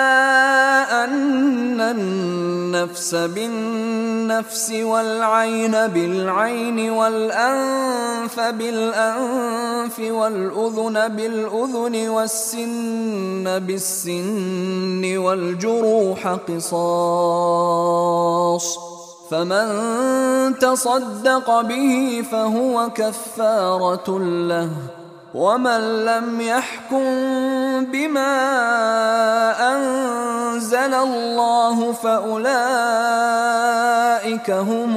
Speaker 1: أَنَّ النَّفْسَ بِالنَّفْسِ وَالْعَيْنَ بِالْعَيْنِ وَالْأَنْفَ بِالْأَنْفِ وَالْأُذُنَ بِالْأُذُنِ وَالسِّنَّ بِالسِّنِّ وَالْجُرُوحَ قِصَاصٌ فمن تصدق به فهو كفارة له ومن لم يحكم بما أنزل الله فأولئك هم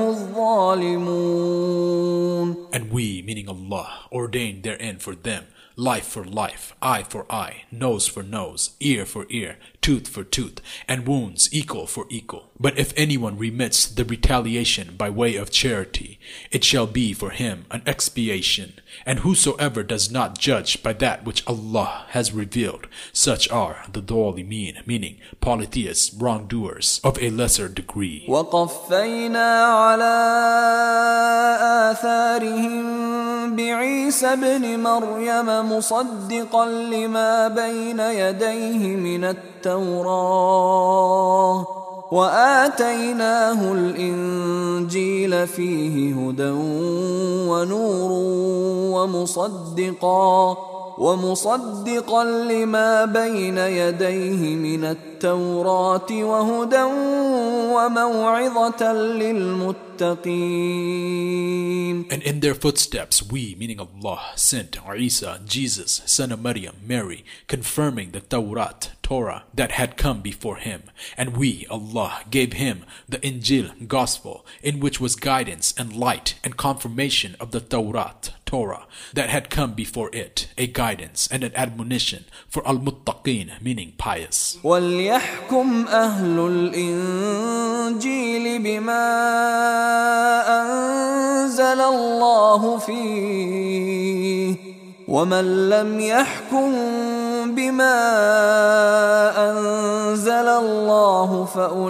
Speaker 1: الظالمون.
Speaker 2: And we, meaning Allah, ordained therein for them life for life, eye for eye, nose for nose, ear for ear, tooth for tooth, and wounds equal for equal. But if anyone remits the retaliation by way of charity, it shall be for him an expiation. And whosoever does not judge by that which Allah has revealed, such are the dhalimin, meaning polytheists, wrongdoers of a lesser degree.
Speaker 1: وَقَفَّيْنَا عَلَىٰ آثَارِهِمْ بِعِيسَى ابْنِ مَرْيَمَ مُصَدِّقًا لِمَا بَيْنَ يَدَيْهِ مِنَ التوراة وآتيناه الإنجيل فيه هدى ونور ومصدقا ومصدقا لما بين يديه من التوراة وهدى وموعظة للمتقين.
Speaker 2: And in their footsteps we, meaning Allah, sent Isa, Jesus, son of Maryam, Mary, confirming the Tawrat, Torah, that had come before him. And we, Allah, gave him the Injil, gospel, in which was guidance and light and confirmation of the Tawrat, Torah, that had come before it, a guidance and an admonition for al-muttaqin, meaning pious.
Speaker 1: وَلْيَحْكُمْ أَهْلُ الْإِنجِيلِ بِمَا أَنزَلَ اللَّهُ فِيهِ وَمَنْ لَمْ يَحْكُمْ بِمَا أَنزَلَ اللَّهُ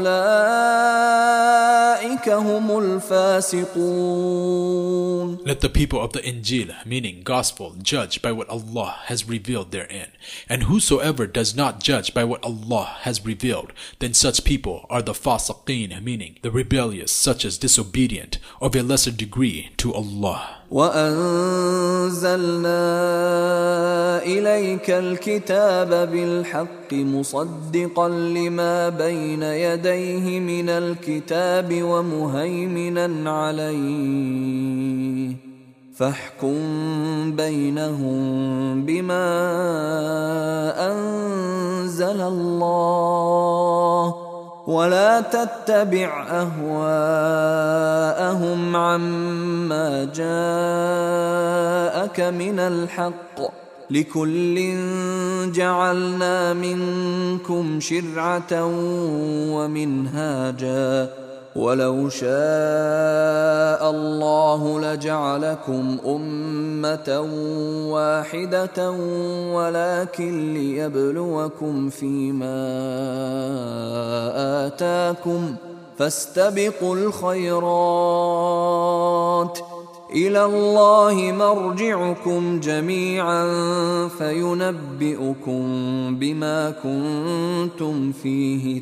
Speaker 1: فَأُولَئِكَ هُمُ الْفَاسِقُونَ.
Speaker 2: Let the people of the Injil, meaning gospel, judge by what Allah has revealed therein. And whosoever does not judge by what Allah has revealed, then such people are the fasiqeen, meaning the rebellious, such as disobedient, of a lesser degree to Allah.
Speaker 1: وَأَنزَلْنَا إِلَيْكَ الْكِتَابَ بِالْحَقِّ مُصَدِّقًا لِمَا بَيْنَ يَدَيْهِ مِنَ الْكِتَابِ وَمُهَيْمِنًا عَلَيْهِ فَاحْكُم بَيْنَهُم بِمَا أَنزَلَ اللَّهُ ولا تتبع أهواءهم عما جاءك من الحق لكل جعلنا منكم شرعة ومنهاجا ولو شاء الله لجعلكم أمة واحدة ولكن ليبلوكم فيما آتاكم فاستبقوا الخيرات إلى الله مرجعكم جميعا فينبئكم بما كنتم فيه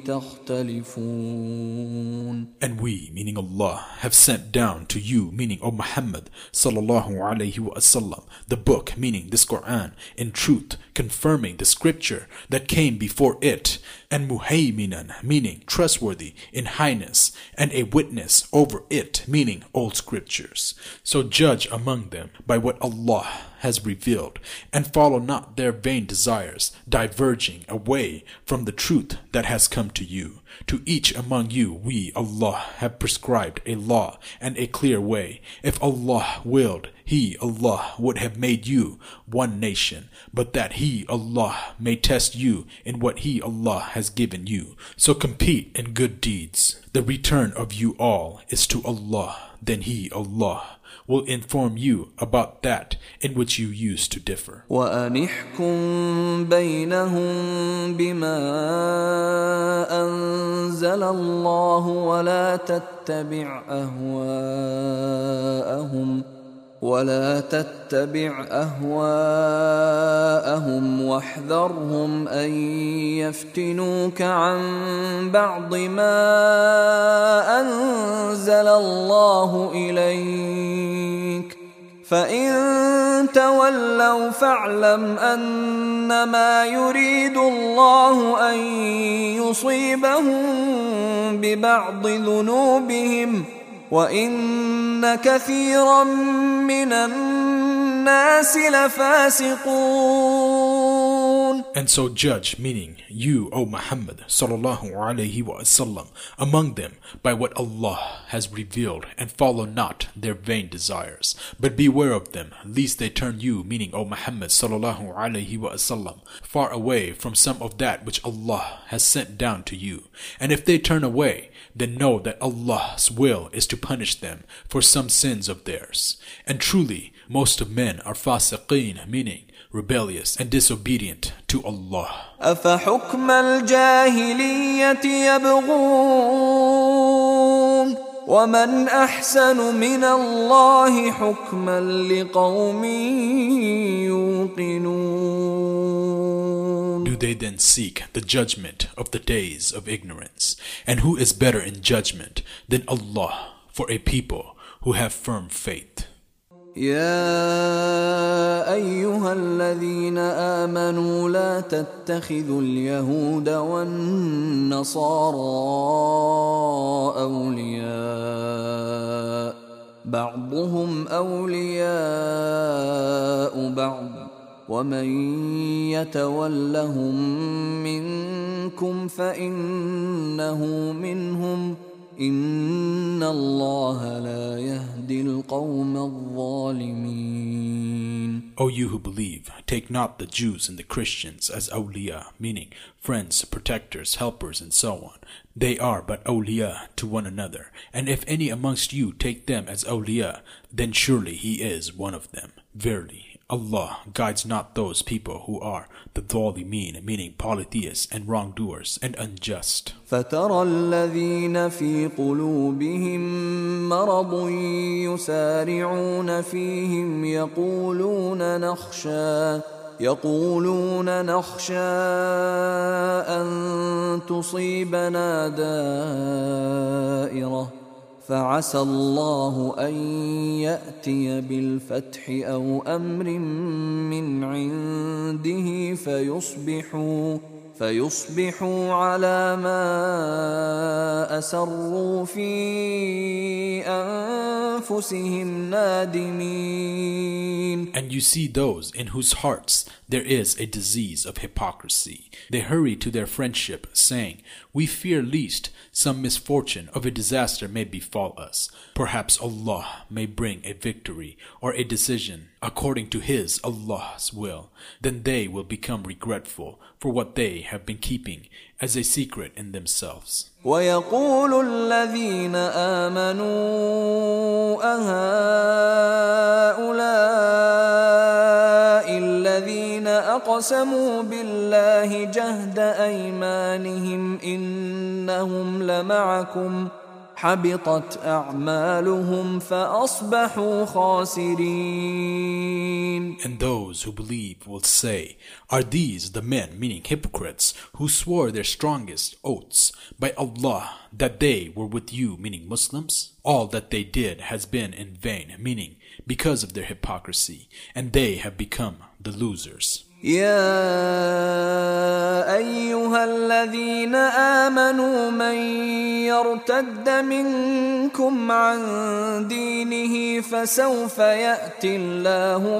Speaker 1: تختلفون.
Speaker 2: And we, meaning Allah, have sent down to you, meaning O Muhammad sallallahu alayhi wa sallam, the book, meaning this Quran, in truth, confirming the scripture that came before it, and muhayminan, meaning trustworthy in highness, and a witness over it, meaning old scriptures. So judge among them by what Allah has revealed, and follow not their vain desires, diverging away from the truth that has come to you. To each among you we, Allah, have prescribed a law and a clear way. If Allah willed, He, Allah, would have made you one nation, but that He, Allah, may test you in what He, Allah, has given you. So compete in good deeds. The return of you all is to Allah. Then He, Allah, will inform you about that in which you used to differ.
Speaker 1: وَأَنِحْكُمْ بَيْنَهُمْ بِمَا أَنزَلَ أنزل الله ولا تتبع أهواءهم ولا تتبع أهواءهم واحذرهم أن يفتنوك عن بعض ما أنزل الله إليك فإن تولوا فاعلم أنما يريد الله أن يصيبهم ببعض ذنوبهم وَإِنَّ كَثِيرًا مِّنَ النَّاسِ لَفَاسِقُونَ.
Speaker 2: And so judge, meaning you, O Muhammad sallallahu alaihi wasallam, among them by what Allah has revealed, and follow not their vain desires. But beware of them, lest they turn you, meaning O Muhammad sallallahu alaihi wasallam, far away from some of that which Allah has sent down to you. And if they turn away, then know that Allah's will is to punish them for some sins of theirs. And truly, most of men are fasiqeen, meaning rebellious and disobedient to Allah.
Speaker 1: أَفَحُكْمَ الْجَاهِلِيَّةِ يَبْغُونَ وَمَنْ أَحْسَنُ مِنَ اللَّهِ حُكْمًا لِقَوْمٍ يُوقِنُونَ.
Speaker 2: Do they then seek the judgment of the days of ignorance? And who is better in judgment than Allah for a people who have firm faith?
Speaker 1: يا أيها الذين آمنوا لا تتخذوا اليهود والنصارى أولياء بعضهم أولياء بعض ومن يتولهم منكم فإنه منهم إن الله لا يهدي القوم الظالمين.
Speaker 2: O you who believe, take not the Jews and the Christians as awliya, meaning friends, protectors, helpers, and so on. They are but awliya to one another, and if any amongst you take them as awliya, then surely he is one of them. Verily, Allah guides not those people who are the dhalimin, meaning polytheists and wrongdoers and unjust.
Speaker 1: فَتَرَى الَّذِينَ فِي قُلُوبِهِم مَّرَضٌ يُسَارِعُونَ فِيهِمْ يَقُولُونَ نَخْشَىٰ يقولون نخشى أن تصيبنا دائرة فعسى الله أن يأتي بالفتح أو أمر من عنده فيصبحوا فيصبحوا على ما أسروا في أنفسهم نادمين.
Speaker 2: And you see those in whose hearts there is a disease of hypocrisy. They hurry to their friendship, saying, "We fear lest some misfortune of a disaster may befall us. Perhaps Allah may bring a victory or a decision according to His, Allah's will. Then they will become regretful for what they have been keeping as a secret in themselves."
Speaker 1: وَيَقُولُ الَّذِينَ آمَنُوا أَهَؤُلَاءِ الَّذِينَ أَقْسَمُوا بِاللَّهِ جَهْدَ أَيْمَانِهِمْ إِنَّهُمْ لَمَعَكُمْ حبطت أعمالهم فأصبحوا خاسرين.
Speaker 2: And those who believe will say, "Are these the men," meaning hypocrites, "who swore their strongest oaths by Allah that they were with you," meaning Muslims? All that they did has been in vain, meaning because of their hypocrisy, and they have become the losers.
Speaker 1: يا أيها الذين آمنوا من يرتد منكم عن دينه فسوف يأتي الله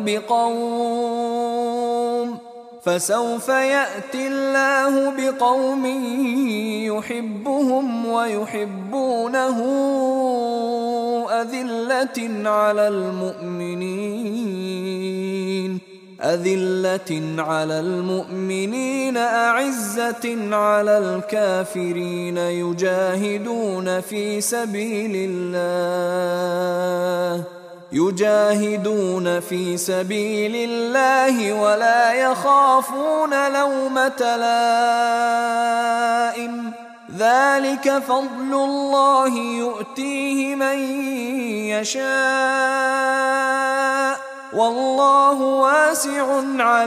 Speaker 1: بقوم فسوف يأتي الله بقوم يحبهم ويحبونه أذلة على المؤمنين أذلة على المؤمنين أعزة على الكافرين يجاهدون في سبيل الله يجاهدون في سبيل الله ولا يخافون لومة لائم ذلك فضل الله يؤتيه من يشاء والله واسع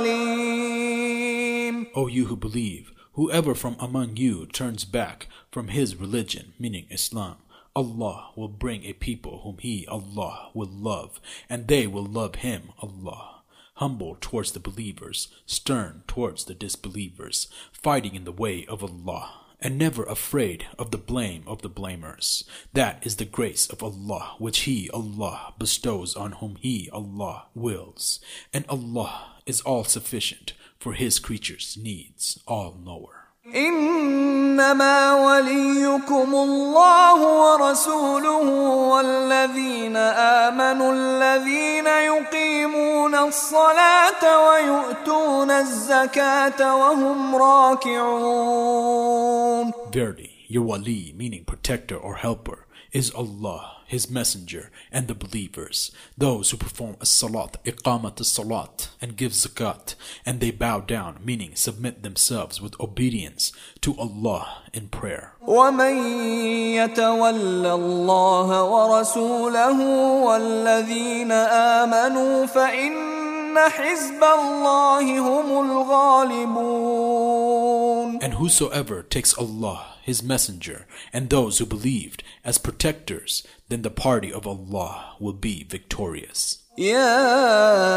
Speaker 1: عليم.
Speaker 2: O you who believe, whoever from among you turns back from his religion, meaning Islam, Allah will bring a people whom He, Allah, will love, and they will love Him, Allah. Humble towards the believers, stern towards the disbelievers, fighting in the way of Allah, and never afraid of the blame of the blamers. That is the grace of Allah, which He, Allah, bestows on whom He, Allah, wills. And Allah is all-sufficient for His creatures' needs, all-knower.
Speaker 1: إنما وليكم الله ورسوله والذين آمنوا الذين يقيمون الصلاة ويؤتون الزكاة وهم راكعون.
Speaker 2: Verily, your wali, meaning protector or helper, is Allah, His messenger, and the believers, those who perform as-salat, iqamat as-salat, and give zakat, and they bow down, meaning submit themselves with obedience to Allah in prayer.
Speaker 1: وَمَن يَتَوَلَّ اللَّهَ وَرَسُولَهُ وَالَّذِينَ آمَنُوا فَإِنَّ حِزْبَ اللَّهِ هُمُ الْغَالِبُونَ.
Speaker 2: And whosoever takes Allah, His messenger, and those who believed as protectors, then the party of Allah will be victorious.
Speaker 1: يا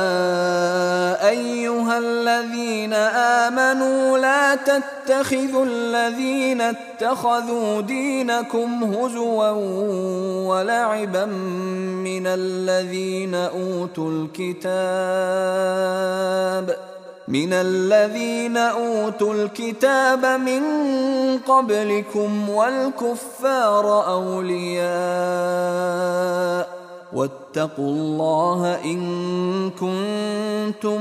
Speaker 1: أيها الذين آمنوا لا تتخذوا الذين اتخذوا دينكم هزوا ولعبا من الذين أوتوا الكتاب من الذين أوتوا الكتاب من قبلكم والكفار أولياء واتقوا الله إن كنتم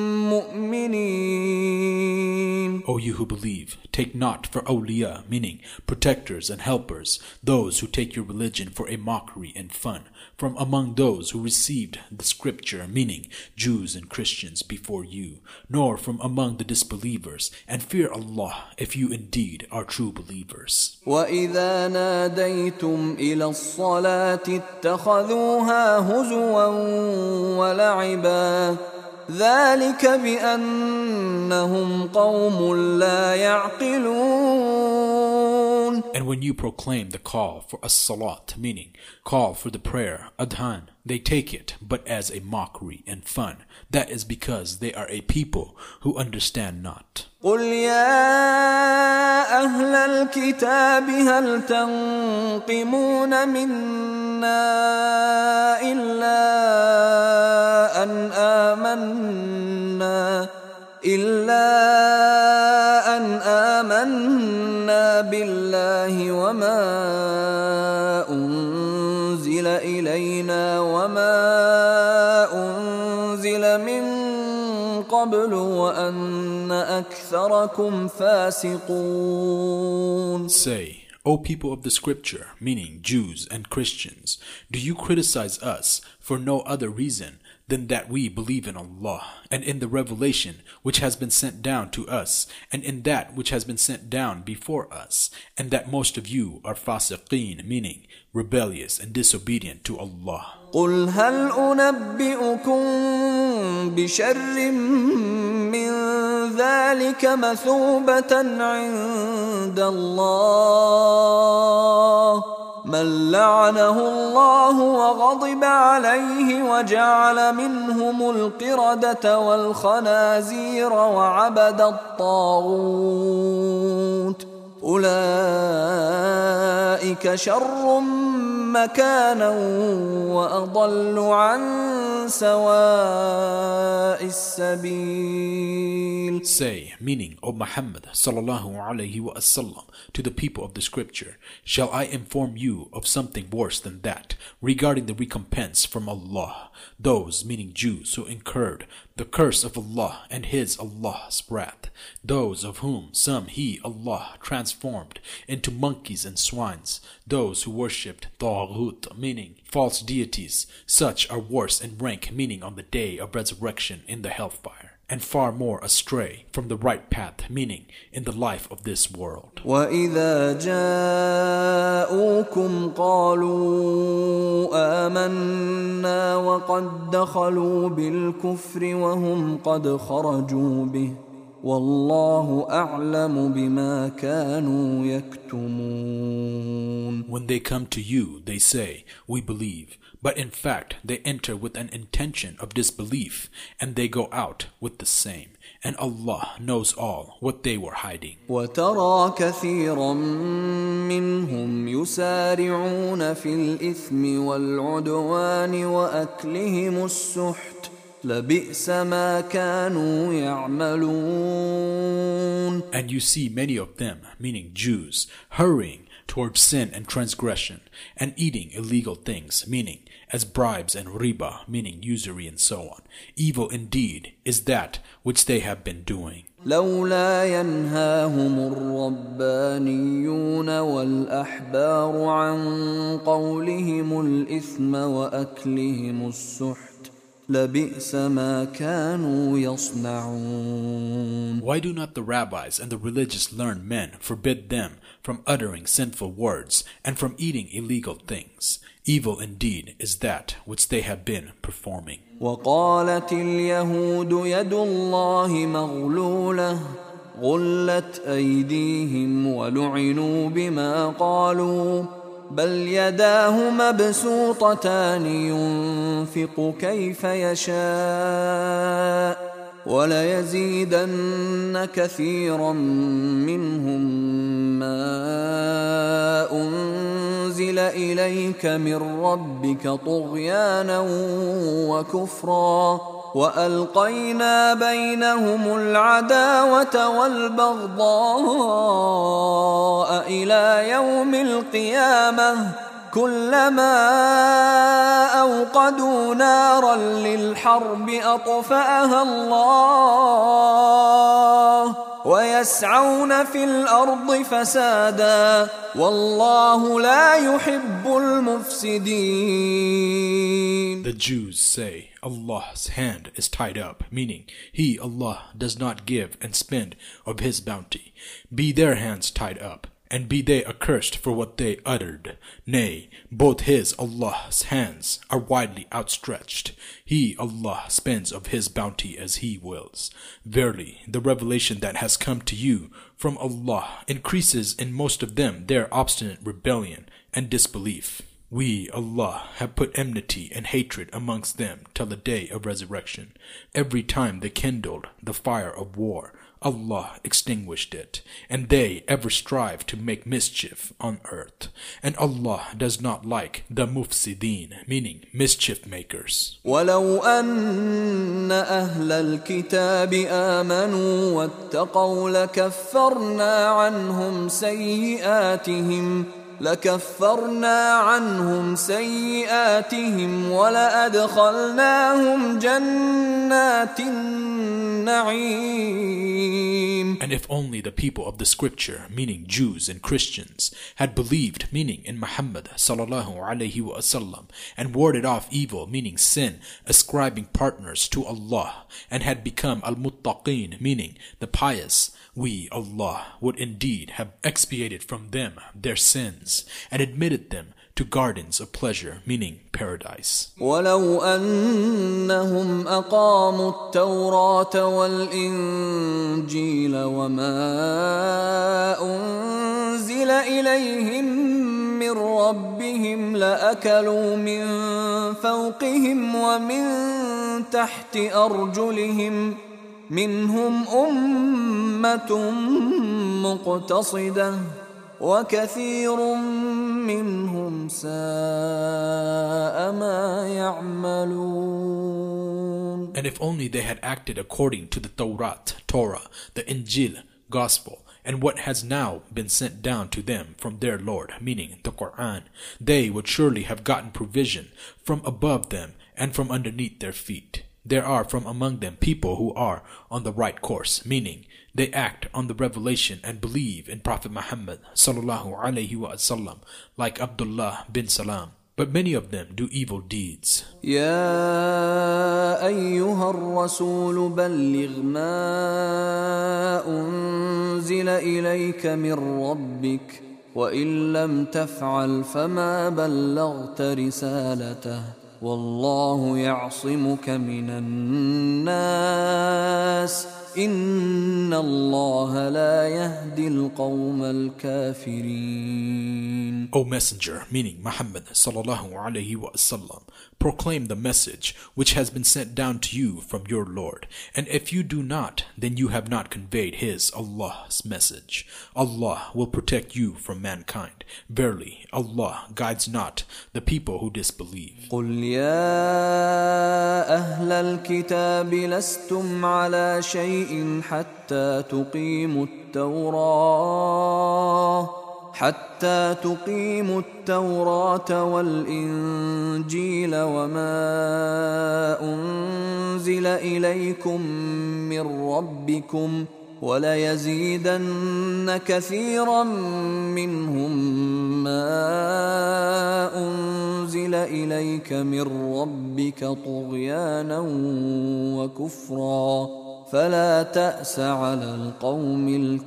Speaker 1: مؤمنين.
Speaker 2: O you who believe, take not for awliya, meaning protectors and helpers, those who take your religion for a mockery and fun, from among those who received the scripture, meaning Jews and Christians before you, nor from among the disbelievers, and fear Allah if you indeed are true believers.
Speaker 1: وَإِذَا نَادَيْتُمْ إِلَى الصَّلَاةِ اتَّخَذُوهَا هُزُوًا وَلَعِبًا ذَلِكَ بِأَنَّهُمْ قَوْمٌ لَا يَعْقِلُونَ.
Speaker 2: And when you proclaim the call for as-salat, meaning call for the prayer, adhan, they take it but as a mockery and fun. That is because they are a people who understand not.
Speaker 1: قُلْ يَا أَهْلَ الْكِتَابِ هَلْ تَنْقِمُونَ مِنَّا إِلَّا أَنْ آمَنَّا إِلَّا أَنْ آمَنَّا بِاللَّهِ وَمَا أُنْزِلَ إِلَيْنَا وَمَا أُنْزِلَ مِنْ قبل وأن أكثركم فاسقون.
Speaker 2: Say, O people of the scripture, meaning Jews and Christians, do you criticize us for no other reason than that we believe in Allah, and in the revelation which has been sent down to us, and in that which has been sent down before us, and that most of you are fasiqeen, meaning rebellious and disobedient to Allah.
Speaker 1: قُلْ هَلْ أُنَبِّئُكُمْ بِشَرٍّ مِّن ذَلِكَ مَثُوبَةً عِندَ اللَّهِ مَن لَّعَنَهُ اللَّهُ وَغَضِبَ عَلَيْهِ وَجَعَلَ مِنْهُمُ الْقِرَدَةَ وَالْخَنَازِيرَ وَعَبَدَ الطَّاغُوتَ أولئك شر مكانا وأضل عن سواء السبيل.
Speaker 2: Say, meaning, O Muhammad sallallahu alayhi wa sallam, to the people of the scripture, shall I inform you of something worse than that regarding the recompense from Allah, those, meaning Jews, who incurred the curse of Allah and His Allah's wrath, those of whom some He, Allah, transformed into monkeys and swines, those who worshipped Taghut, meaning false deities, such are worse in rank, meaning on the day of resurrection in the hellfire. and far more astray from the right path, meaning in the life of this world.
Speaker 1: وَإِذَا جَاءُوكُمْ قَالُوا آمَنَّا وَقَدْ دَخَلُوا بِالْكُفْرِ وَهُمْ قَدْ خَرَجُوا بِهِ وَاللَّهُ أَعْلَمُ بِمَا كَانُوا يَكْتُمُونَ.
Speaker 2: When they come to you, they say, "We believe," but in fact they enter with an intention of disbelief, and they go out with the same. And Allah knows all what they were hiding.
Speaker 1: وَتَرَى كَثِيرًا مِّنْهُمْ يُسَارِعُونَ فِي الْإِثْمِ وَالْعُدْوَانِ وَأَكْلِهِمُ السُّحْتَ لَبِئْسَ مَا كَانُوا يَعْمَلُونَ.
Speaker 2: And you see many of them, meaning Jews, hurrying towards sin and transgression, and eating illegal things, meaning as bribes and riba, meaning usury and so on. Evil indeed is that which they have been doing.
Speaker 1: لولا ينهاهم الربانيون والأحبار عن قولهم الإثم وأكلهم السحت لبئس ما كانوا يصنعون.
Speaker 2: Why do not the rabbis and the religious learned men forbid them from uttering sinful words and from eating illegal things? Evil indeed is that which they have been performing.
Speaker 1: وقالت اليهود يد الله مغلولة غلت أيديهم ولعنوا بما قالوا بل يداه مبسوطتان ينفق كيف يشاء وليزيدن كثيرا منهم ما أنزل إليك من ربك طغيانا وكفرا وألقينا بينهم العداوة والبغضاء إلى يوم القيامة كلما أوقدوا نارا للحرب أطفأها الله ويسعون في الأرض فسادا والله لا يحب المفسدين.
Speaker 2: The Jews say Allah's hand is tied up, meaning He, Allah, does not give and spend of His bounty. Be their hands tied up, and be they accursed for what they uttered. Nay, both His, Allah's, hands are widely outstretched. He, Allah, spends of His bounty as He wills. Verily, the revelation that has come to you from Allah increases in most of them their obstinate rebellion and disbelief. We, Allah, have put enmity and hatred amongst them till the day of resurrection. Every time they kindled the fire of war, Allah extinguished it, and they ever strive to make mischief on earth. And Allah does not like the mufsideen, meaning mischief makers.
Speaker 1: وَلَوْ أَنَّ أَهْلَ الْكِتَابِ آمَنُوا وَاتَّقَوْا لَكَفَّرْنَا عَنْهُمْ سَيِّئَاتِهِمْ لكفرنا عنهم سيئاتهم ولأدخلناهم جنات النعيم.
Speaker 2: And if only the people of the scripture, meaning Jews and Christians, had believed, meaning in Muhammad sallallahu alaihi wasallam, and warded off evil, meaning sin, ascribing partners to Allah, and had become al-muttaqeen, meaning the pious, we, Allah, would indeed have expiated from them their sins and admitted them to gardens of pleasure, meaning paradise.
Speaker 1: وَلَوْ أَنَّهُمْ أَقَامُوا التَّوْرَاةَ وَالْإِنْجِيلَ وَمَا أُنْزِلَ إِلَيْهِمْ مِنْ رَبِّهِمْ لَأَكَلُوا مِنْ فَوْقِهِمْ وَمِنْ تَحْتِ أَرْجُلِهِمْ منهم أمة مقتصدة وكثير منهم ساء ما يعملون.
Speaker 2: And if only they had acted according to the Torah, Torah, the Injil, Gospel, and what has now been sent down to them from their Lord, meaning the Quran, they would surely have gotten provision from above them and from underneath their feet. There are from among them people who are on the right course, meaning they act on the revelation and believe in Prophet Muhammad sallallahu alaihi wasallam, like Abdullah bin Salam. but many of them do evil deeds.
Speaker 1: يا أيها الرسول بلغ ما أنزل إليك من ربك وإن لم تفعل فما بلغت رسالته والله يعصمك من الناس إن الله لا يهدي القوم الكافرين.
Speaker 2: O Messenger, meaning Muhammad sallallahu alaihi wasallam, proclaim the message which has been sent down to you from your Lord, and if you do not, then you have not conveyed His, Allah's message. Allah will protect you from mankind. Verily, Allah guides not the people who disbelieve.
Speaker 1: قل يا أهل الكتاب لستم على شيء حتى تقيموا التوراة حتى تقيموا التوراة والإنجيل وما أنزل إليكم من ربكم وليزيدن كثيرا منهم ما أنزل إليك من ربك طغيانا وكفرا فلا تأس على القوم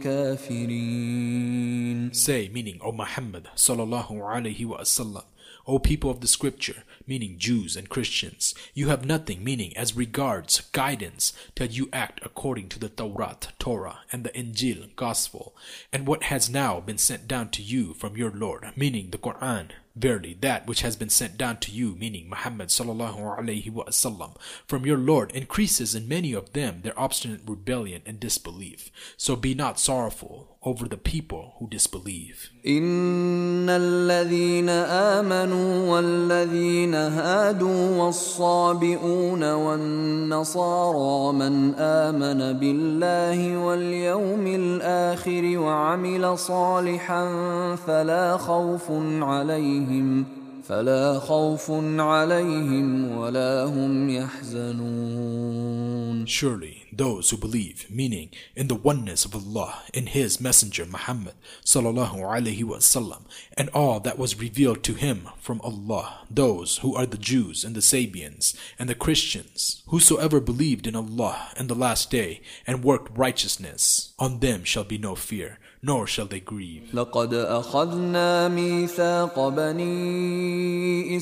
Speaker 1: الكافرين.
Speaker 2: Say, meaning, O Muhammad sallallahu alaihi wasallam, O people of the scripture, meaning Jews and Christians, you have nothing, meaning as regards guidance, till you act according to the Tawrat, Torah, and the Injil, Gospel, and what has now been sent down to you from your Lord, meaning the Quran. Verily, that which has been sent down to you, meaning Muhammad sallallahu alaihi wasallam, from your Lord increases in many of them their obstinate rebellion and disbelief. So be not sorrowful over the people who disbelieve.
Speaker 1: إن الذين آمنوا والذين هادوا والصابئون والنصارى من آمن بالله واليوم الآخر وعمل صالحا فلا خوف عليهم فلا خوف عليهم ولا هم يحزنون.
Speaker 2: Surely those who believe, meaning in the oneness of Allah, in His Messenger Muhammad sallallahu alaihi wasallam, and all that was revealed to him from Allah, those who are the Jews and the Sabians and the Christians, whosoever believed in Allah and the last day and worked righteousness, on them shall be no fear, nor shall they grieve.
Speaker 1: لقد أخذنا ميثاق بني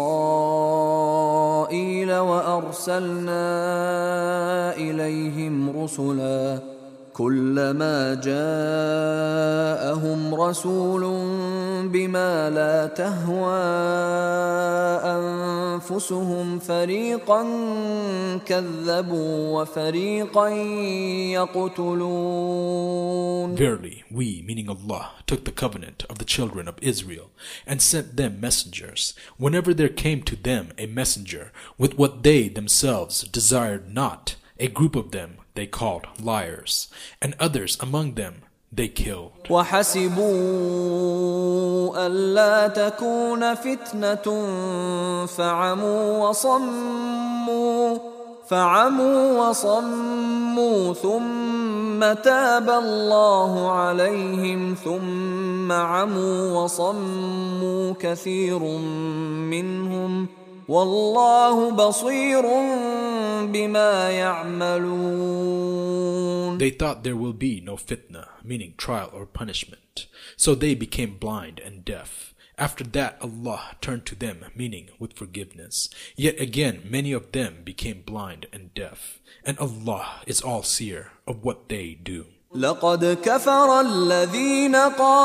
Speaker 1: إسرائيل وأرسلنا إليهم رسلا كلما جاءهم رسول بما لا تهوى أنفسهم فريقا كذبوا وفريقا يقتلون.
Speaker 2: Verily, we, meaning Allah, took the covenant of the children of Israel and sent them messengers. Whenever there came to them a messenger with what they themselves desired not, a group of them they called liars, and others among them they killed.
Speaker 1: وحسبوا ألا تكون فتنة فعموا وصموا فعموا وصموا ثم تاب الله عليهم ثم عموا وصموا كثير منهم والله بصير بما يعملون.
Speaker 2: They thought there will be no fitna, meaning trial or punishment, so they became blind and deaf. After that Allah turned to them, meaning with forgiveness. Yet again many of them became blind and deaf, and Allah is all-seer of what they do.
Speaker 1: لقد كفر الذين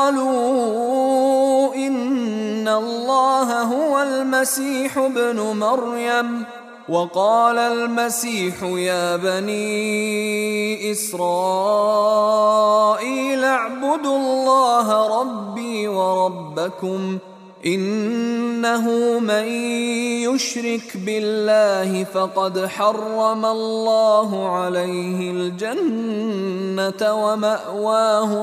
Speaker 1: قالوا إن الله هو المسيح ابن مريم وقال المسيح يا بني إسرائيل اعبدوا الله ربي وربكم إنه من يشرك بالله فقد حرم الله عليه الجنة ومأواه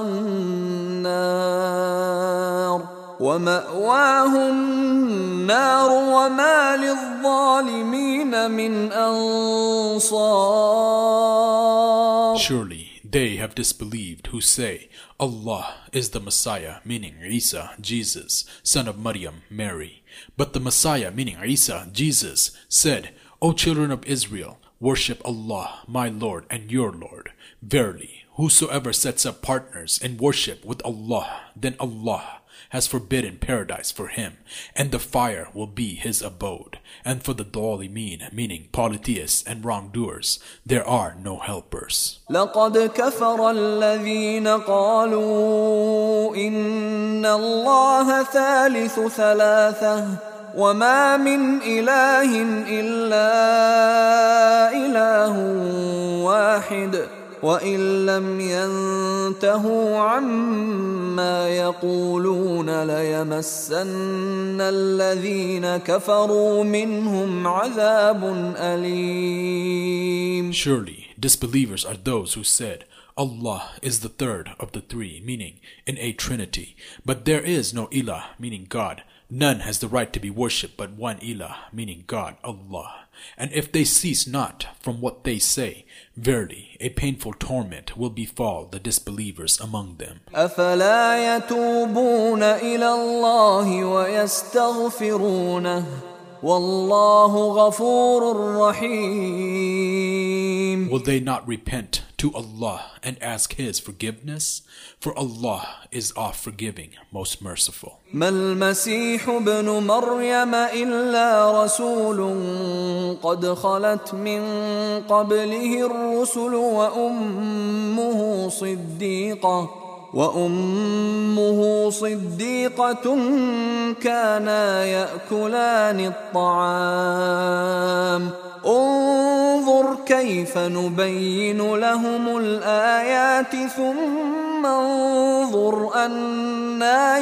Speaker 1: النار ومأواه النار وما للظالمين من أنصار.
Speaker 2: Surely They have disbelieved who say, Allah is the Messiah, meaning Isa, Jesus, son of Maryam, Mary. But the Messiah, meaning Isa, Jesus, said, O children of Israel, worship Allah, my Lord and your Lord. Verily, whosoever sets up partners in worship with Allah, then Allah has forbidden paradise for him, and the fire will be his abode. And for the Dhalimeen, meaning polytheists and wrongdoers, there are no helpers.
Speaker 1: لقد كفر الذين قالوا إن الله ثالث ثلاثة وما من إله إلا إله واحد وإن لم ينتهوا عما يقولون ليمسن الذين كفروا منهم عذاب أليم.
Speaker 2: Surely disbelievers are those who said, Allah is the third of the three, meaning in a trinity. But there is no ilah, meaning God. None has the right to be worshipped but one ilah, meaning God, Allah. And if they cease not from what they say, verily a painful torment will befall the disbelievers among them.
Speaker 1: أفلا يتوبون إلى الله ويستغفرونه والله غفور رحيم.
Speaker 2: Will they not repent to Allah and ask His forgiveness? For Allah is oft forgiving, most merciful.
Speaker 1: ما المسيح ابن مريم إلا رسول قد خلت من قبله الرسل وأمه صديقة وأمه صديقة كانا يأكلان الطعام انظر كيف نبين لهم الآيات ثم انظر أنا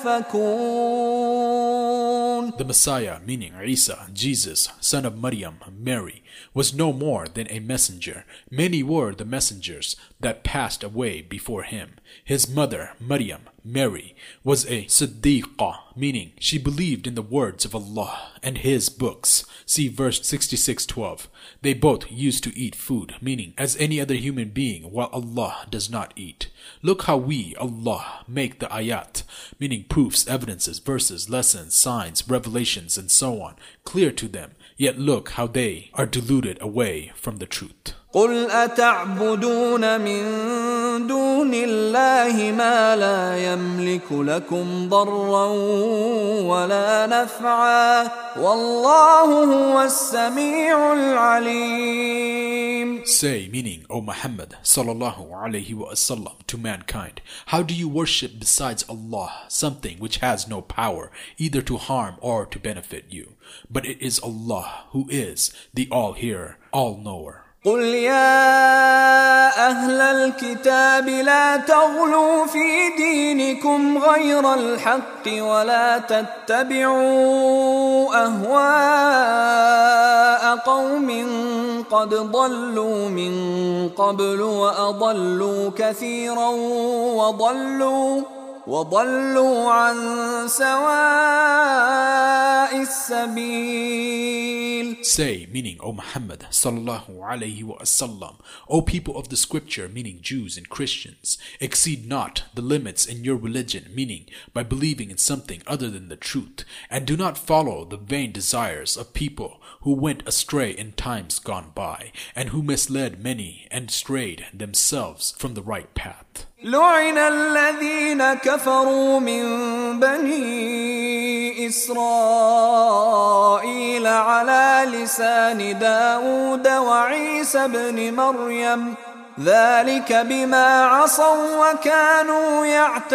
Speaker 1: يؤفكون.
Speaker 2: The Messiah, meaning Isa, Jesus, son of Maryam, Mary, was no more than a messenger. Many were the messengers that passed away before him. His mother, Maryam, Mary, was a Siddiqah, meaning she believed in the words of Allah and His books. See verse sixty-six twelve. They both used to eat food, meaning as any other human being, while Allah does not eat. Look how we, Allah, make the ayat, meaning proofs, evidences, verses, lessons, signs, revelations, and so on, clear to them. Yet look how they are deluded away from the truth.
Speaker 1: قل أتعبدون من دون الله ما لا يملك لكم ضرا ولا نفعا والله هو السميع العليم.
Speaker 2: Say, meaning, O Muhammad sallallahu alaihi wasallam, to mankind, how do you worship besides Allah something which has no power either to harm or to benefit you? But it is Allah who is the all-hearer, all-knower.
Speaker 1: قل يا أهل الكتاب لا تغلوا في دينكم غير الحق ولا تتبعوا أهواء قوم قد ضلوا من قبل وأضلوا كثيرا وضلوا وضلوا عن سواء السبيل.
Speaker 2: Say, meaning, O Muhammad sallallahu alaihi wasallam, O people of the scripture, meaning Jews and Christians, exceed not the limits in your religion, meaning by believing in something other than the truth, and do not follow the vain desires of people who went astray in times gone by, and who misled many and strayed themselves from the right path.
Speaker 1: لعن الذين كفروا من بني إسرائيل على لسان داود وعيسى بن مريم ذلك بما عصوا وكانوا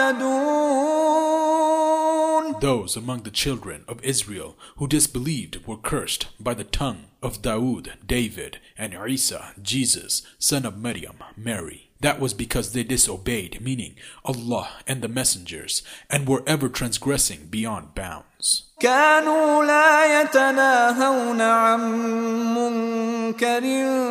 Speaker 1: يعتدون.
Speaker 2: Those among the children of Israel who disbelieved were cursed by the tongue of Daud, David, and Isa, Jesus, son of Maryam, Mary. That was because they disobeyed, meaning Allah and the messengers, and were ever transgressing beyond bounds.
Speaker 1: كانوا لا يتناهون عن منكر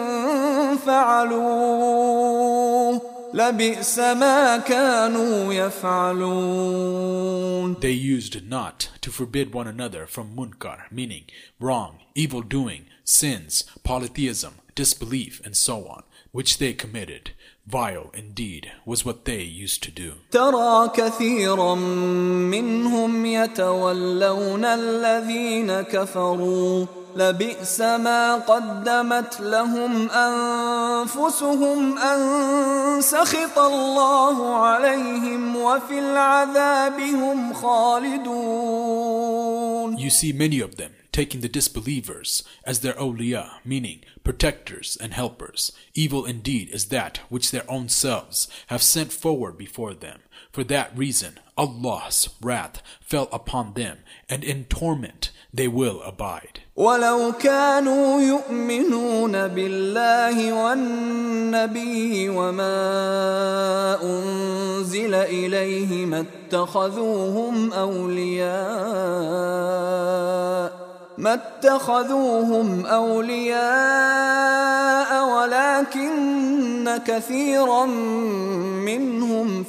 Speaker 1: فعلوه لبئس ما كانوا يفعلون.
Speaker 2: They used not to forbid one another from munkar, meaning wrong, evil doing, sins, polytheism, disbelief, and so on, which they committed. Vile indeed was what they used to do.
Speaker 1: ترى كثيرا منهم يتولون الذين كفروا لبئس ما قدمت لهم أنفسهم أن سخط الله عليهم وفي العذاب هم خالدون.
Speaker 2: You see many of them taking the disbelievers as their awliya, meaning protectors and helpers. Evil indeed is that which their own selves have sent forward before them. For that reason, Allah's wrath fell upon them, and in torment they will abide.
Speaker 1: ولو كانوا يؤمنون بالله والنبي وما أنزل إليه ما اتخذوهم أولياء ما اتخذوهم أولياء ولكن كثيرا منهم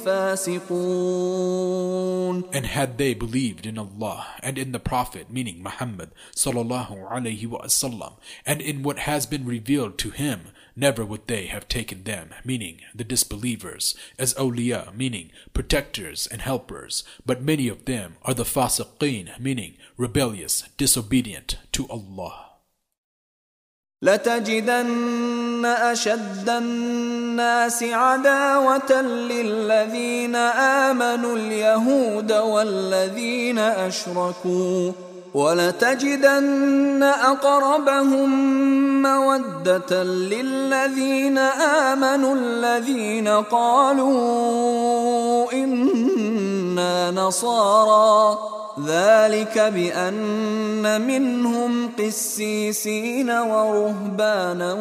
Speaker 1: فاسقون.
Speaker 2: And had they believed in Allah and in the Prophet, meaning Muhammad sallallahu alaihi wasallam, and in what has been revealed to him, never would they have taken them, meaning the disbelievers, as awliya, meaning protectors and helpers, but many of them are the fasiqeen, meaning rebellious, disobedient to Allah.
Speaker 1: لتجدن أشد الناس عداوة للذين آمنوا اليهود والذين أشركوا ولتجدن أقربهم مودة للذين آمنوا الذين قالوا إنا نصارى ذلك بأن منهم قسيسين ورهبانا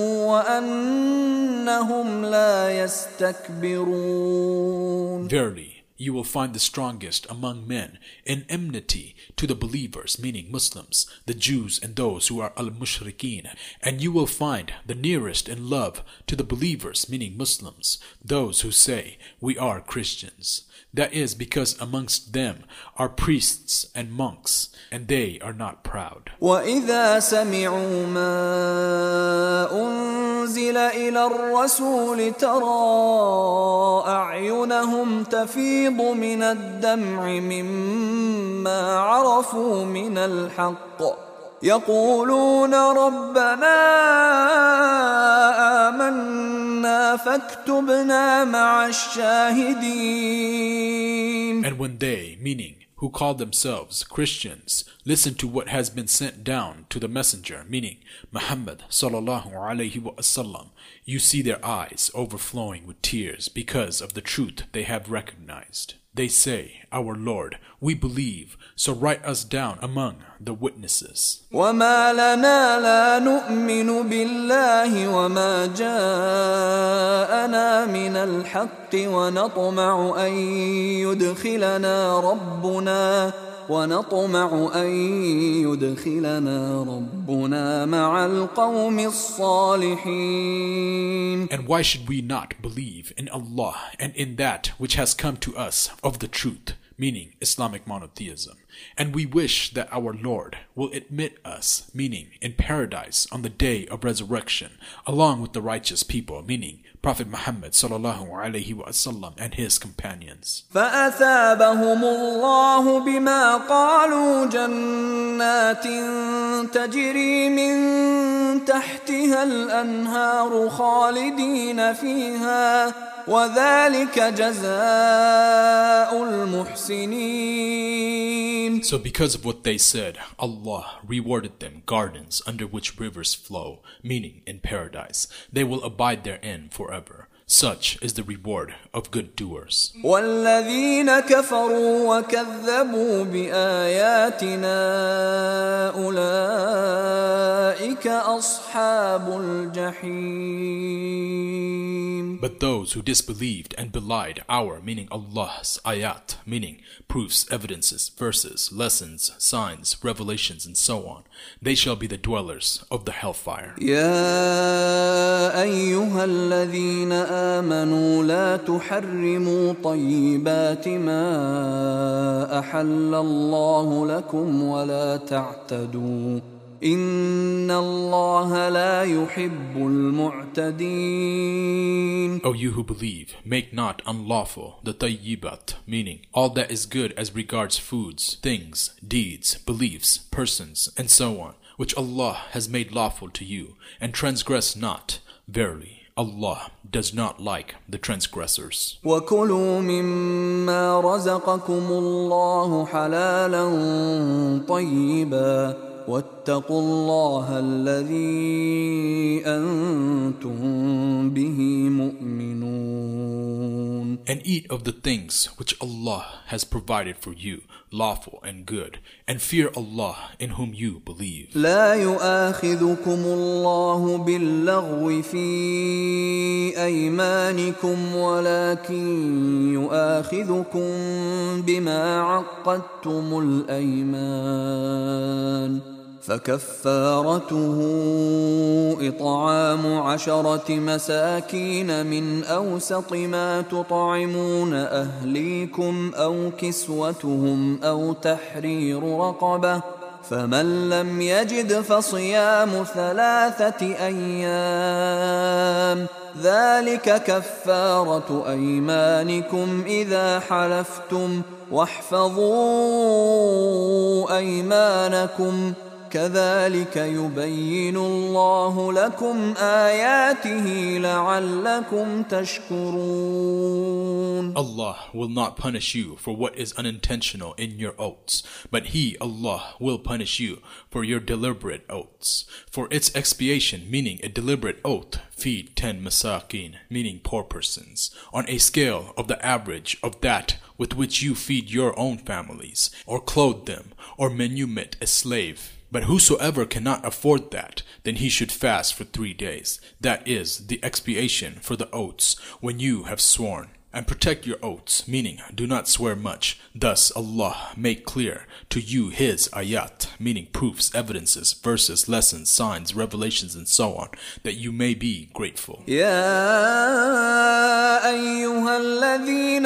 Speaker 1: وأنهم لا يستكبرون.
Speaker 2: Verily, you will find the strongest among men in enmity to the believers, meaning Muslims, the Jews and those who are al-mushrikeen, and you will find the nearest in love to the believers, meaning Muslims, those who say, we are Christians. That is because amongst them are priests and monks, and they are not proud.
Speaker 1: وَإِذَا سَمِعُوا مَا أُنزِلَ إِلَى الرَّسُولِ تَرَى أَعْيُنَهُمْ تَفِيضُ مِنَ الدَّمْعِ مِمَّا عَرَفُوا مِنَ الْحَقِّ يقولون ربنا آمنا فاكتبنا مع الشاهدين.
Speaker 2: And when they, meaning who call themselves Christians, listen to what has been sent down to the messenger, meaning Muhammad sallallahu alaihi wasallam, you see their eyes overflowing with tears because of the truth they have recognized. They say, our Lord, we believe, so write us down among the witnesses.
Speaker 1: وَمَا لَنَا لَا نُؤْمِنُ بِاللَّهِ وَمَا جَاءَنَا مِنَ الْحَقِّ وَنَطْمَعُ أَن يُدْخِلَنَا رَبُّنَا ونطمع أن يدخلنا ربنا مع القوم الصالحين.
Speaker 2: And why should we not believe in Allah and in that which has come to us of the truth, meaning Islamic monotheism? And we wish that our Lord will admit us, meaning in paradise on the day of resurrection, along with the righteous people, meaning Prophet Muhammad sallallahu alaihi wasallam and his companions.
Speaker 1: فأثابهم الله بما قالوا جنات تجري من تحتها الأنهار خالدين فيها وذلك جزاء المحسنين.
Speaker 2: So because of what they said, Allah rewarded them gardens under which rivers flow, meaning in paradise. They will abide therein forever. Such is the reward of good doers.
Speaker 1: وَالَّذِينَ كَفَرُوا وَكَذَّبُوا بِآيَاتِنَا أُولَئِكَ أَصْحَابُ الْجَحِيمِ.
Speaker 2: But those who disbelieved and belied our, meaning Allah's ayat, meaning proofs, evidences, verses, lessons, signs, revelations, and so on, they shall be the dwellers of the hellfire.
Speaker 1: يَا أَيُّهَا الَّذِينَ آمنوا لا تحرموا طيبات ما أحل الله لكم ولا تعتدوا إن الله لا يحب المعتدين.
Speaker 2: O you who believe, make not unlawful the tayyibat, meaning all that is good as regards foods, things, deeds, beliefs, persons, and so on, which Allah has made lawful to you, and transgress not. Verily, Allah does not like the transgressors.
Speaker 1: وَكُلُوا مِمَّا رَزَقَكُمُ اللَّهُ حَلَالًا طَيِّبًا وَاتَّقُوا اللَّهَ الَّذِي أَنْتُمْ بِهِ مُؤْمِنُونَ.
Speaker 2: And eat of the things which Allah has provided for you, lawful and good, and fear Allah in whom you believe.
Speaker 1: لا يؤاخذكم الله باللغو في أيمانكم ولكن يؤاخذكم بما عقدتم الأيمان فكفارته إطعام عشرة مساكين من أوسط ما تطعمون أهليكم أو كسوتهم أو تحرير رقبة فمن لم يجد فصيام ثلاثة أيام ذلك كفارة أيمانكم إذا حلفتم واحفظوا أيمانكم كذلك يبين الله لكم آياته لعلكم تشكرون.
Speaker 2: Allah will not punish you for what is unintentional in your oaths, but He, Allah, will punish you for your deliberate oaths. For its expiation, meaning a deliberate oath, feed ten masakin, meaning poor persons, on a scale of the average of that with which you feed your own families, or clothe them, or manumit a slave. But whosoever cannot afford that, then he should fast for three days. That is the expiation for the oaths when you have sworn. And protect your oaths, meaning do not swear much. Thus Allah make clear to you His ayat, meaning proofs, evidences, verses, lessons, signs, revelations, and so on, that you may be grateful.
Speaker 1: يا أيها الذين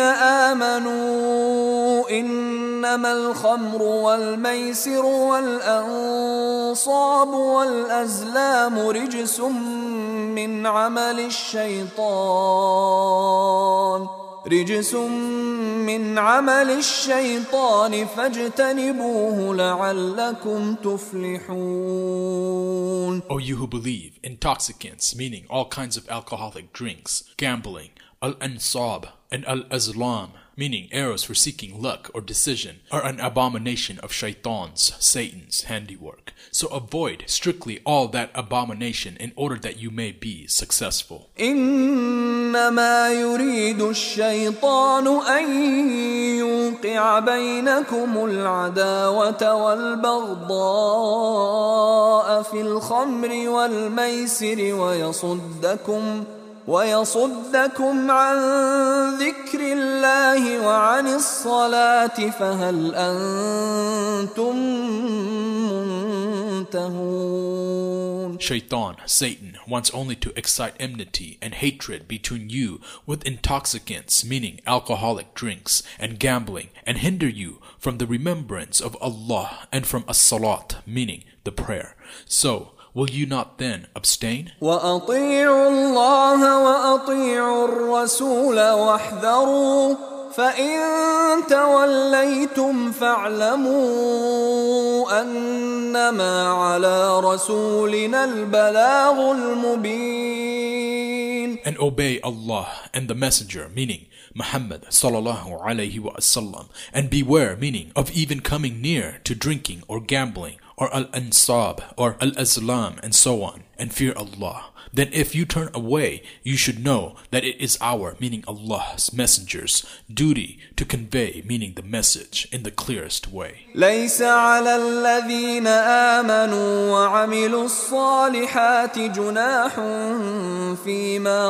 Speaker 1: آمنوا إنما الخمر والميسر والأنصاب والأزلام رجس من عمل الشيطان رجس من عمل الشيطان فاجتنبوه لعلكم تفلحون.
Speaker 2: O you who believe, intoxicants, meaning all kinds of alcoholic drinks, gambling, al-ansab, and al-azlam, meaning arrows for seeking luck or decision, are an abomination of shaitan's, Satan's handiwork. So avoid strictly all that abomination in order that you may be successful.
Speaker 1: إنما يريد الشيطان أن يوقع بينكم العداوة والبغضاء في الخمر والميسر ويصدكم ويصدكم عن ذكر الله وعن الصلاة فهل أنتم منتهون.
Speaker 2: Shaitan, Satan, wants only to excite enmity and hatred between you with intoxicants, meaning alcoholic drinks, and gambling, and hinder you from the remembrance of Allah and from as-salat, meaning the prayer. So, will you not then abstain?
Speaker 1: وَأَطِيعُوا اللَّهَ وَأَطِيعُوا الرَّسُولَ وَاحْذَرُوا فَإِن تَوَلَّيْتُمْ فَاعْلَمُوا أَنَّمَا عَلَى رَسُولِنَا الْبَلَاغُ الْمُبِينُ.
Speaker 2: And obey Allah and the Messenger, meaning Muhammad sallallahu alayhi wa sallam, and beware, meaning of even coming near to drinking or gambling, or al-ansab, or al-azlam, and so on, and fear Allah. Then if you turn away, you should know that it is our, meaning Allah's Messenger's, duty to convey, meaning the message, in the clearest way.
Speaker 1: ليس على الذين آمنوا وعملوا الصالحات جناح فيما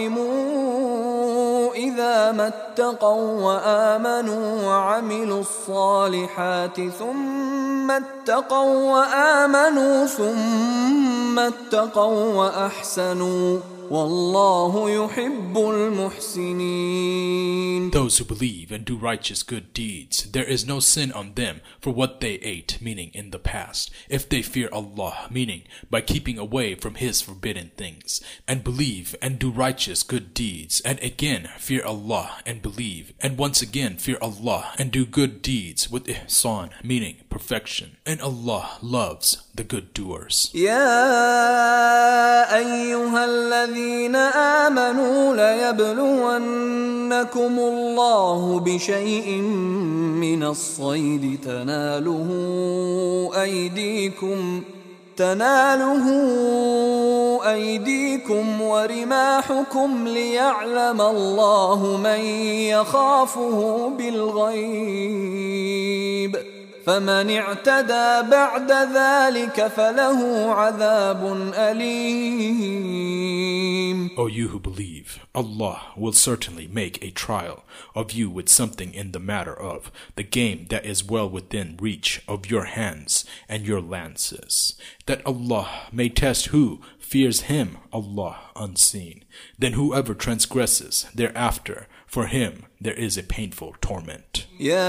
Speaker 1: طعموا إذا ما اتقوا وآمنوا وعملوا الصالحات ثم اتقوا وآمنوا ثم اتقوا وأحسنوا والله يحب المحسنين.
Speaker 2: Those who believe and do righteous good deeds, there is no sin on them for what they ate, meaning in the past, if they fear Allah, meaning by keeping away from His forbidden things, and believe and do righteous good deeds, and again fear Allah and believe, and once again fear Allah and do good deeds with ihsan, meaning perfection, and Allah loves the good doers.
Speaker 1: يا أيها الذين آمنوا ليبلونكم الله بشيء من الصيد تناله أيديكم تناله أيديكم ورماحكم ليعلم الله من يخافه بالغيب فمن اعتدى بعد ذلك فله عذاب أليم.
Speaker 2: O you who believe, Allah will certainly make a trial of you with something in the matter of the game that is well within reach of your hands and your lances, that Allah may test who fears Him, Allah unseen. Then whoever transgresses thereafter, for him there is a painful torment.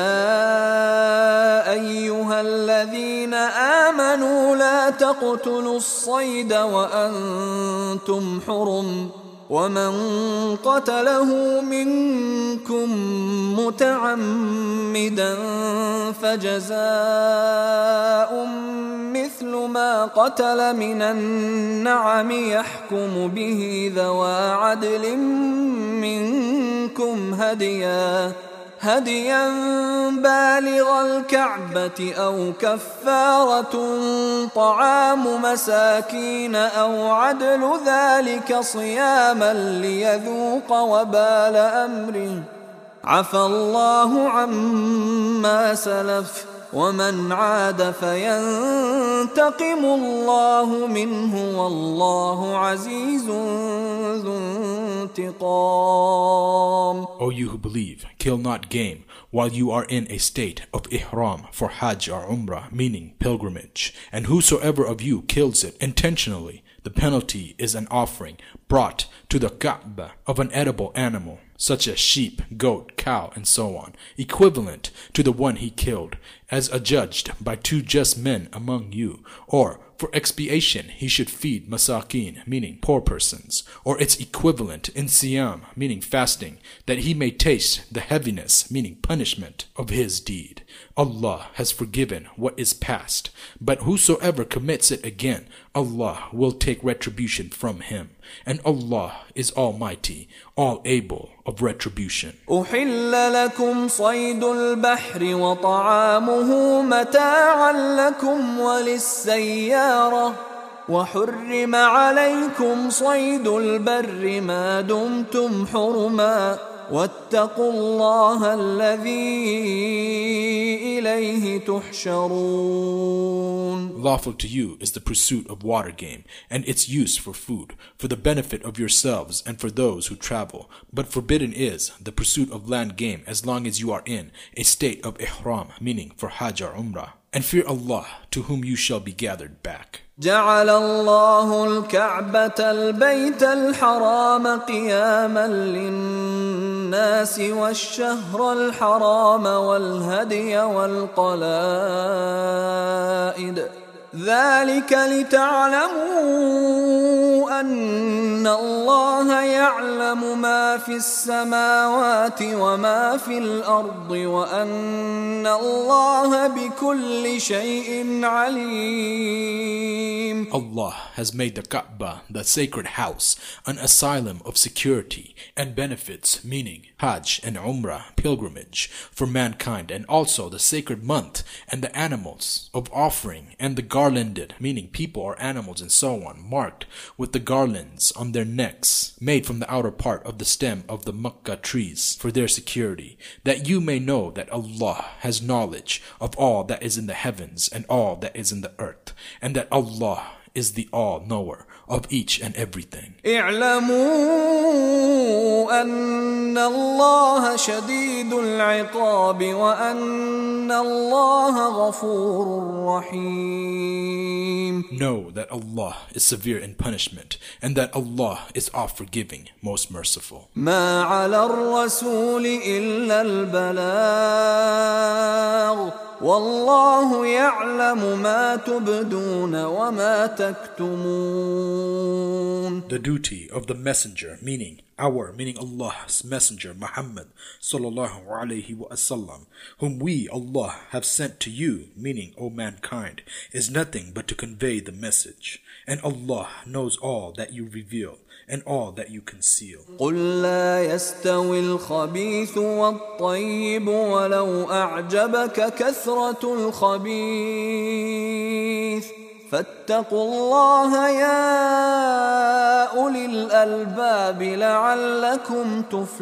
Speaker 1: يا أيها الذين آمنوا لا تقتلوا الصيد وأنتم حرم ومن قتله منكم متعمدا فجزاء مثل ما قتل من النعم يحكم به ذوى عدل منكم هديا هديا بالغ الكعبة أو كفارة طعام مساكين أو عدل ذلك صياما ليذوق وبال أمره عفى الله عما سلف ومن عاد فينتقم الله منه والله عزيز ذو انتقام.
Speaker 2: O you who believe, kill not game while you are in a state of ihram for Hajj or Umrah, meaning pilgrimage, and whosoever of you kills it intentionally, the penalty is an offering brought to the Kaaba of an edible animal, such as sheep, goat, cow, and so on, equivalent to the one he killed, as adjudged by two just men among you, or for expiation he should feed masakin, meaning poor persons, or its equivalent in siyam, meaning fasting, that he may taste the heaviness, meaning punishment, of his deed. Allah has forgiven what is past, but whosoever commits it again, Allah will take retribution from him, and Allah is Almighty, all able of retribution.
Speaker 1: أحل لكم صيد البحر وطعامه متاعا لكم وللسيارة وحرم عليكم صيد البر ما دمتم حرما واتقوا الله الذي إليه تحشرون.
Speaker 2: Lawful to you is the pursuit of water game and its use for food, for the benefit of yourselves and for those who travel. But forbidden is the pursuit of land game as long as you are in a state of ihram, meaning for Hajj or Umrah. And fear Allah, to whom you shall be gathered back.
Speaker 1: جعل الله الكعبة البيت الحرام قياما للناس والشهر الحرام والهدي والقلائد ذلك لتعلموا أن الله يعلم ما في السماوات وما في الأرض وأن الله بكل شيء عليم.
Speaker 2: Allah has made the Kaaba, the sacred house, an asylum of security and benefits, meaning Hajj and Umrah, pilgrimage, for mankind, and also the sacred month and the animals of offering and the garlanded, meaning people or animals and so on, marked with the garlands on their necks, made from the outer part of the stem of the Makkah trees for their security, that you may know that Allah has knowledge of all that is in the heavens and all that is in the earth, and that Allah is the all-knower of each and everything.
Speaker 1: اعلموا أن الله شديد العقاب وأن الله غفور رحيم.
Speaker 2: Know that Allah is severe in punishment and that Allah is oft-forgiving, most merciful.
Speaker 1: ما على الرسول إلا البلاغ والله يعلم ما تبدون وما تكتمون.
Speaker 2: The duty of the messenger, meaning our, meaning Allah's messenger Muhammad sallallahu alayhi wa sallam, whom we, Allah, have sent to you, meaning O mankind, is nothing but to convey the message. And Allah knows all that you reveal and all that you conceal.
Speaker 1: قل لا يستوي الخبيث والطيب ولو أعجبك كثرة الخبيث فاتقوا الله يا أولي الألباب لعلكم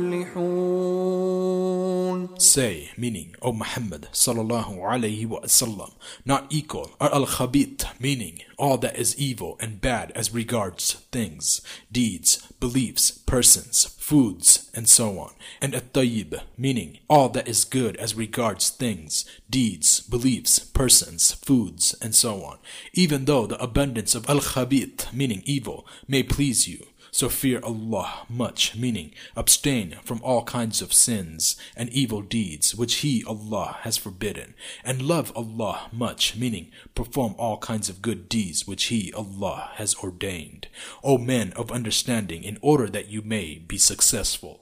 Speaker 1: تفلحون.
Speaker 2: Say, meaning, O Muhammad sallallahu alayhi wa sallam, not equal are al-khabith, meaning all that is evil and bad as regards things, deeds, beliefs, persons, foods, and so on, and at-tayyib, meaning all that is good as regards things, deeds, beliefs, persons, foods, and so on, even though the abundance of al-khabith, meaning evil, may please you. So fear Allah much, meaning abstain from all kinds of sins and evil deeds which He, Allah, has forbidden, and love Allah much, meaning perform all kinds of good deeds which He, Allah, has ordained. O men of understanding, in order that you may be successful.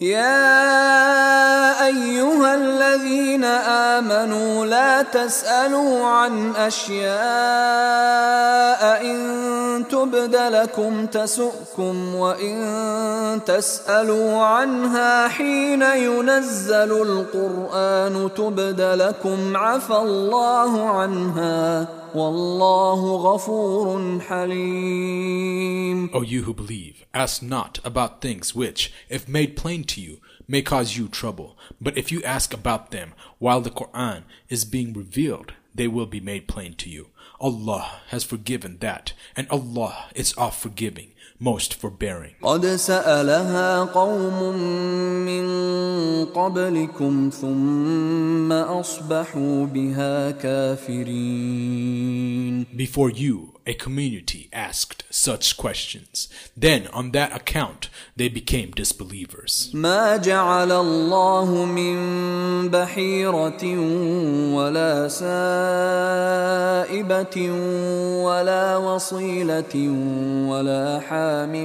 Speaker 1: يا أيها الذين آمنوا لا تسألوا عن أشياء إن تبد لكم تسؤكم وإن تسألوا عنها حين ينزل القرآن تبد لكم عفى الله عنها والله غفور حليم.
Speaker 2: O you who believe, ask not about things which, if made plain to you, may cause you trouble. But if you ask about them while the Quran is being revealed, they will be made plain to you. Allah has forgiven that, and Allah is oft forgiving, most forbearing.
Speaker 1: قد سألها قوم من قبلكم ثم أصبحوا بها كافرين.
Speaker 2: Before you, a community asked such questions. Then, on that account, they became disbelievers.
Speaker 1: ما جعل الله من بحيرة ولا سائبة ولا وصيلة ولا حام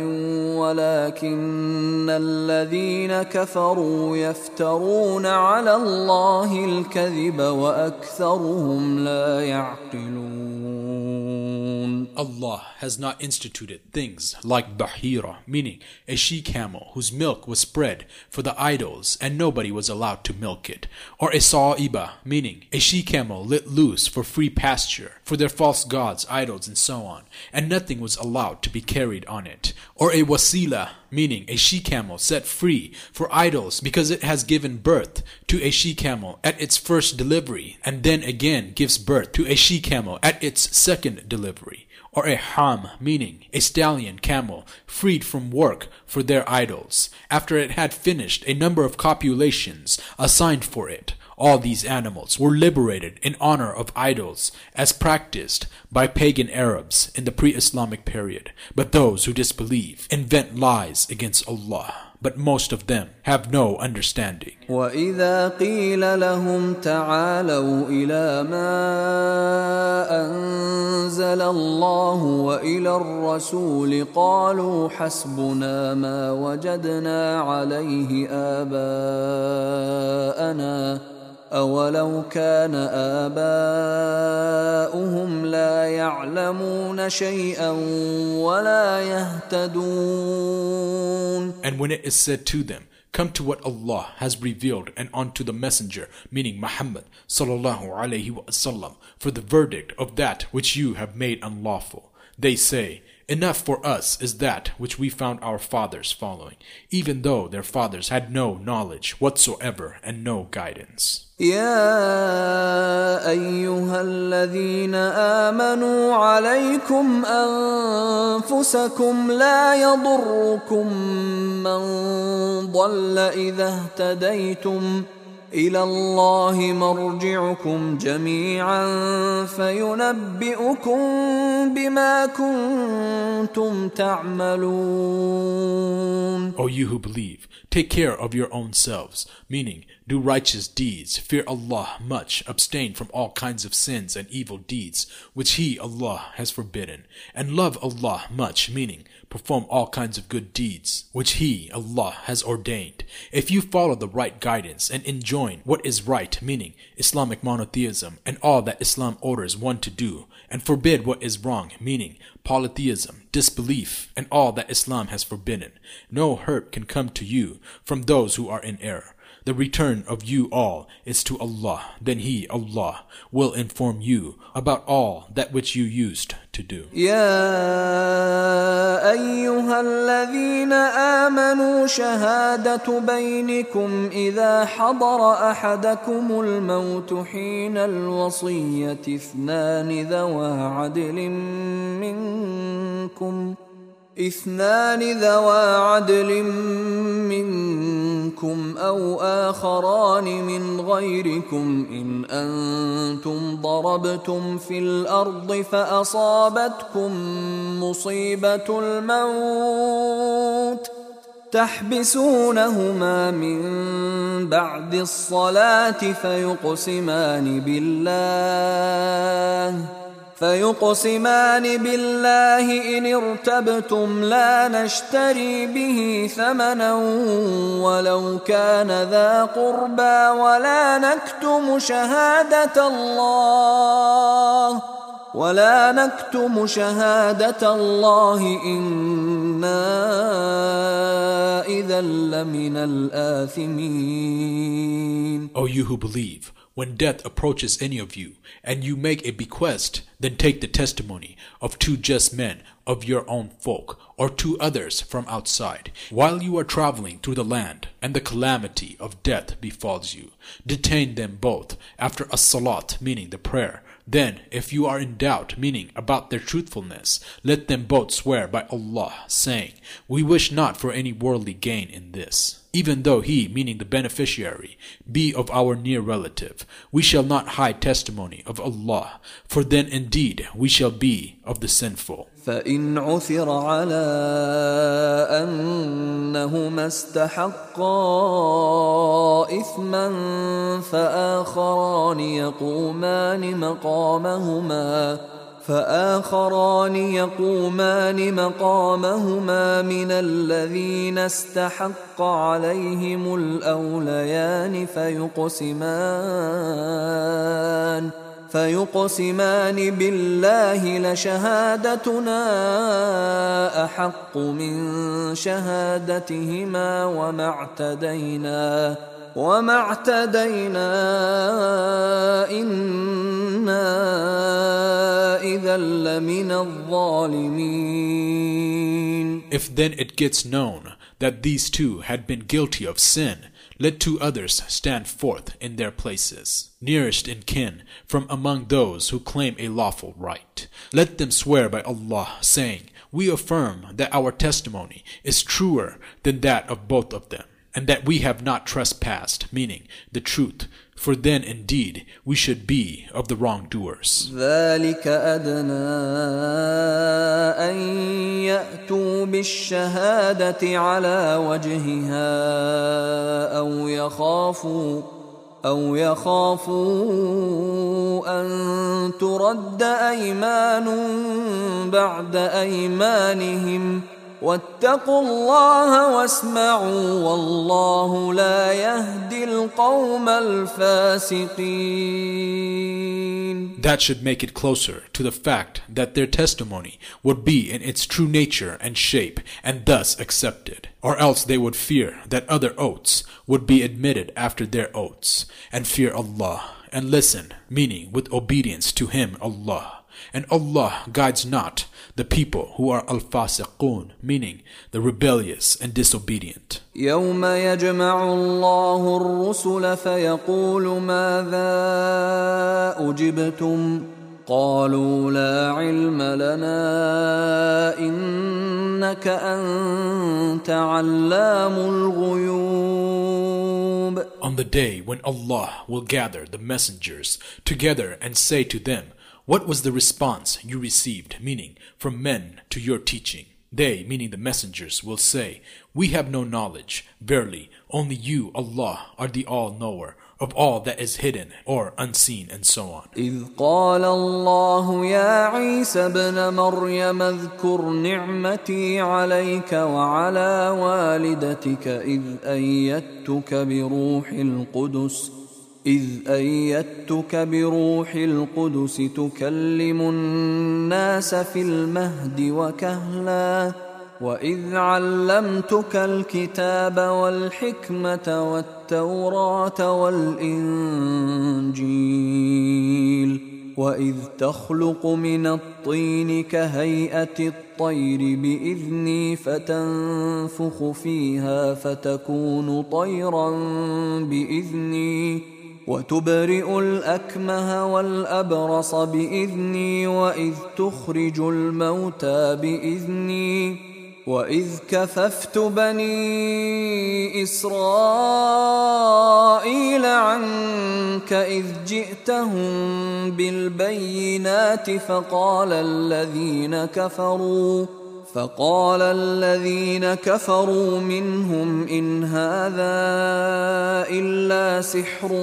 Speaker 1: ولكن الذين كفروا يفترون على الله الكذب وأكثرهم لا يعقلون.
Speaker 2: Allah has not instituted things like Bahira, meaning a she-camel whose milk was spread for the idols and nobody was allowed to milk it, or a Sa'iba, meaning a she-camel let loose for free pasture for their false gods, idols, and so on, and nothing was allowed to be carried on it, or a Wasila, meaning a she-camel set free for idols because it has given birth to a she-camel at its first delivery and then again gives birth to a she-camel at its second delivery, or a ham, meaning a stallion camel freed from work for their idols after it had finished a number of copulations assigned for it. All these animals were liberated in honor of idols as practiced by pagan Arabs in the pre-Islamic period. But those who disbelieve invent lies against Allah. But most of them have no understanding.
Speaker 1: وَإِذَا قِيلَ لَهُمْ تَعَالَوْا إِلَى مَا أَنزَلَ اللَّهُ وَإِلَى الرَّسُولِ قَالُوا حَسْبُنَا مَا وَجَدْنَا عَلَيْهِ آبَاءَنَا أَوَلَوْ كَانَ آبَاؤُهُمْ لَا يَعْلَمُونَ شَيْئًا وَلَا يَهْتَدُونَ.
Speaker 2: And when it is said to them, come to what Allah has revealed and unto the messenger, meaning Muhammad sallallahu alayhi wa sallam, for the verdict of that which you have made unlawful, they say, enough for us is that which we found our fathers following, even though their fathers had no knowledge whatsoever and no guidance.
Speaker 1: يا أيها أيها الذين آمنوا عليكم أنفسكم لا يضركم من ضل إذا اهتديتم إلى الله مرجعكم جميعا فينبئكم بما كنتم تعملون.
Speaker 2: O you who believe, take care of your own selves, meaning do righteous deeds, fear Allah much, abstain from all kinds of sins and evil deeds, which He, Allah, has forbidden, and love Allah much, meaning perform all kinds of good deeds, which He, Allah, has ordained. If you follow the right guidance and enjoin what is right, meaning Islamic monotheism and all that Islam orders one to do, and forbid what is wrong, meaning polytheism, disbelief, and all that Islam has forbidden, no hurt can come to you from those who are in error. The return of you all is to Allah. Then He, Allah, will inform you about all that which you used to do.
Speaker 1: يا أيها الذين آمنوا شهادة بينكم إذا حضر أحدكم الموت حين الوصية اثنان ذوى عدل منكم اثنان ذوى عدل منكم أو آخران من غيركم إن أنتم ضربتم في الأرض فأصابتكم مصيبة الموت تحبسونهما من بعد الصلاة فيقسمان بالله فيقسمان بالله إن ارتبتم لا نشتري به ثمنا ولو كان ذا قربى ولا نكتم شهادة الله ولا نكتم شهادة الله إنا إذا لمن الآثمين.
Speaker 2: O you who believe, when death approaches any of you, and you make a bequest, then take the testimony of two just men of your own folk, or two others from outside, while you are traveling through the land, and the calamity of death befalls you. Detain them both after as-salat, meaning the prayer. Then, if you are in doubt, meaning about their truthfulness, let them both swear by Allah, saying, we wish not for any worldly gain in this. Even though he, meaning the beneficiary, be of our near relative, we shall not hide testimony of Allah, for then indeed we shall be of the sinful.
Speaker 1: فإن عثر على أنهما استحقا إثما فآخران يقومان مقامهما فآخران يقومان مقامهما من الذين استحق عليهم الأوليان فيقسمان فيقسمان بالله لشهادتنا أحق من شهادتهما وما اعتدينا وما اعتدينا إنا إذا لمن الظالمين.
Speaker 2: If then it gets known that these two had been guilty of sin, let two others stand forth in their places, nearest in kin from among those who claim a lawful right. Let them swear by Allah, saying, we affirm that our testimony is truer than that of both of them, and that we have not trespassed, meaning the truth, for then indeed we should be of the wrongdoers.
Speaker 1: ذلك أدنى أن يأتوا بالشهادة على وجهها أو يخافوا أو يخافوا أن ترد أيمان بعد أيمانهم واتقوا الله واسمعوا والله لا يهدي القوم الفاسقين.
Speaker 2: That should make it closer to the fact that their testimony would be in its true nature and shape and thus accepted, or else they would fear that other oaths would be admitted after their oaths, and fear Allah, and listen, meaning with obedience to Him, Allah. and Allah guides not the people who are al-fasiqun, meaning the rebellious and disobedient.
Speaker 1: يوم يجمع الله الرسل فيقول ماذا أجبتم قالوا لا علم لنا إنك أنت علام الغيوب.
Speaker 2: On the day when Allah will gather the messengers together and say to them, what was the response you received, meaning from men to your teaching? They, meaning the messengers, will say, we have no knowledge. Verily, only you, Allah, are the all-knower of all that is hidden or unseen, and so on.
Speaker 1: إذ قال الله يا عيسى ابن مريم اذكر نعمتي عليك وعلى والدتك إذ أيدتك بروح القدس إذ أيدتك بروح القدس تكلم الناس في المهد وكهلا وإذ علمتك الكتاب والحكمة والتوراة والإنجيل وإذ تخلق من الطين كهيئة الطير بإذني فتنفخ فيها فتكون طيرا بإذني وتبرئ الأكمه والأبرص بإذني وإذ تخرج الموتى بإذني وإذ كففت بني إسرائيل عنك إذ جئتهم بالبينات فقال الذين كفروا فقال الذين كفروا منهم إن هذا إلا سحر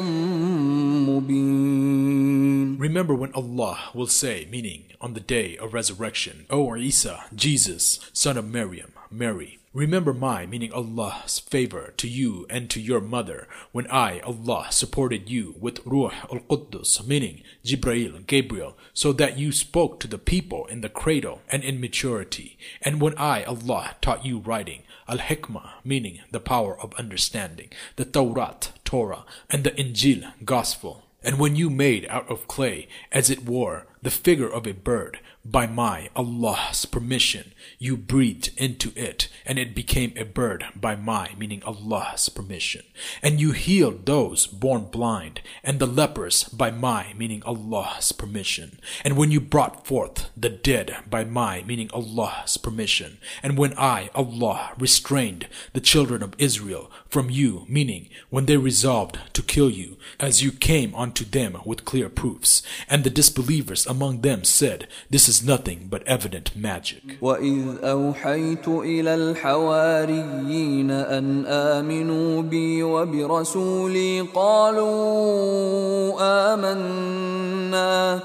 Speaker 1: مبين.
Speaker 2: Remember when Allah will say, meaning on the day of resurrection, O Isa, Jesus, son of Maryam, Mary, remember my, meaning Allah's favor to you and to your mother, when I, Allah, supported you with Ruh al-Quddus, meaning Jibreel, Gabriel, so that you spoke to the people in the cradle and in maturity, and when I, Allah, taught you writing, Al-Hikmah, meaning the power of understanding, the Tawrat, Torah, and the Injil, Gospel, and when you made out of clay, as it were, the figure of a bird, by my, Allah's permission, you breathed into it, and it became a bird by my, meaning Allah's permission. And you healed those born blind, and the lepers by my, meaning Allah's permission. And when you brought forth the dead by my, meaning Allah's permission. And when I, Allah, restrained the children of Israel from you, meaning when they resolved to kill you, as you came unto them with clear proofs. And the disbelievers among them said, this is nothing but evident magic.
Speaker 1: وَإِذْ أَوْحَيْتُ إِلَى الْحَوَارِيِّينَ أَنْ آمِنُوا بِي وَبِرَسُولِي قَالُوا آمَنَّا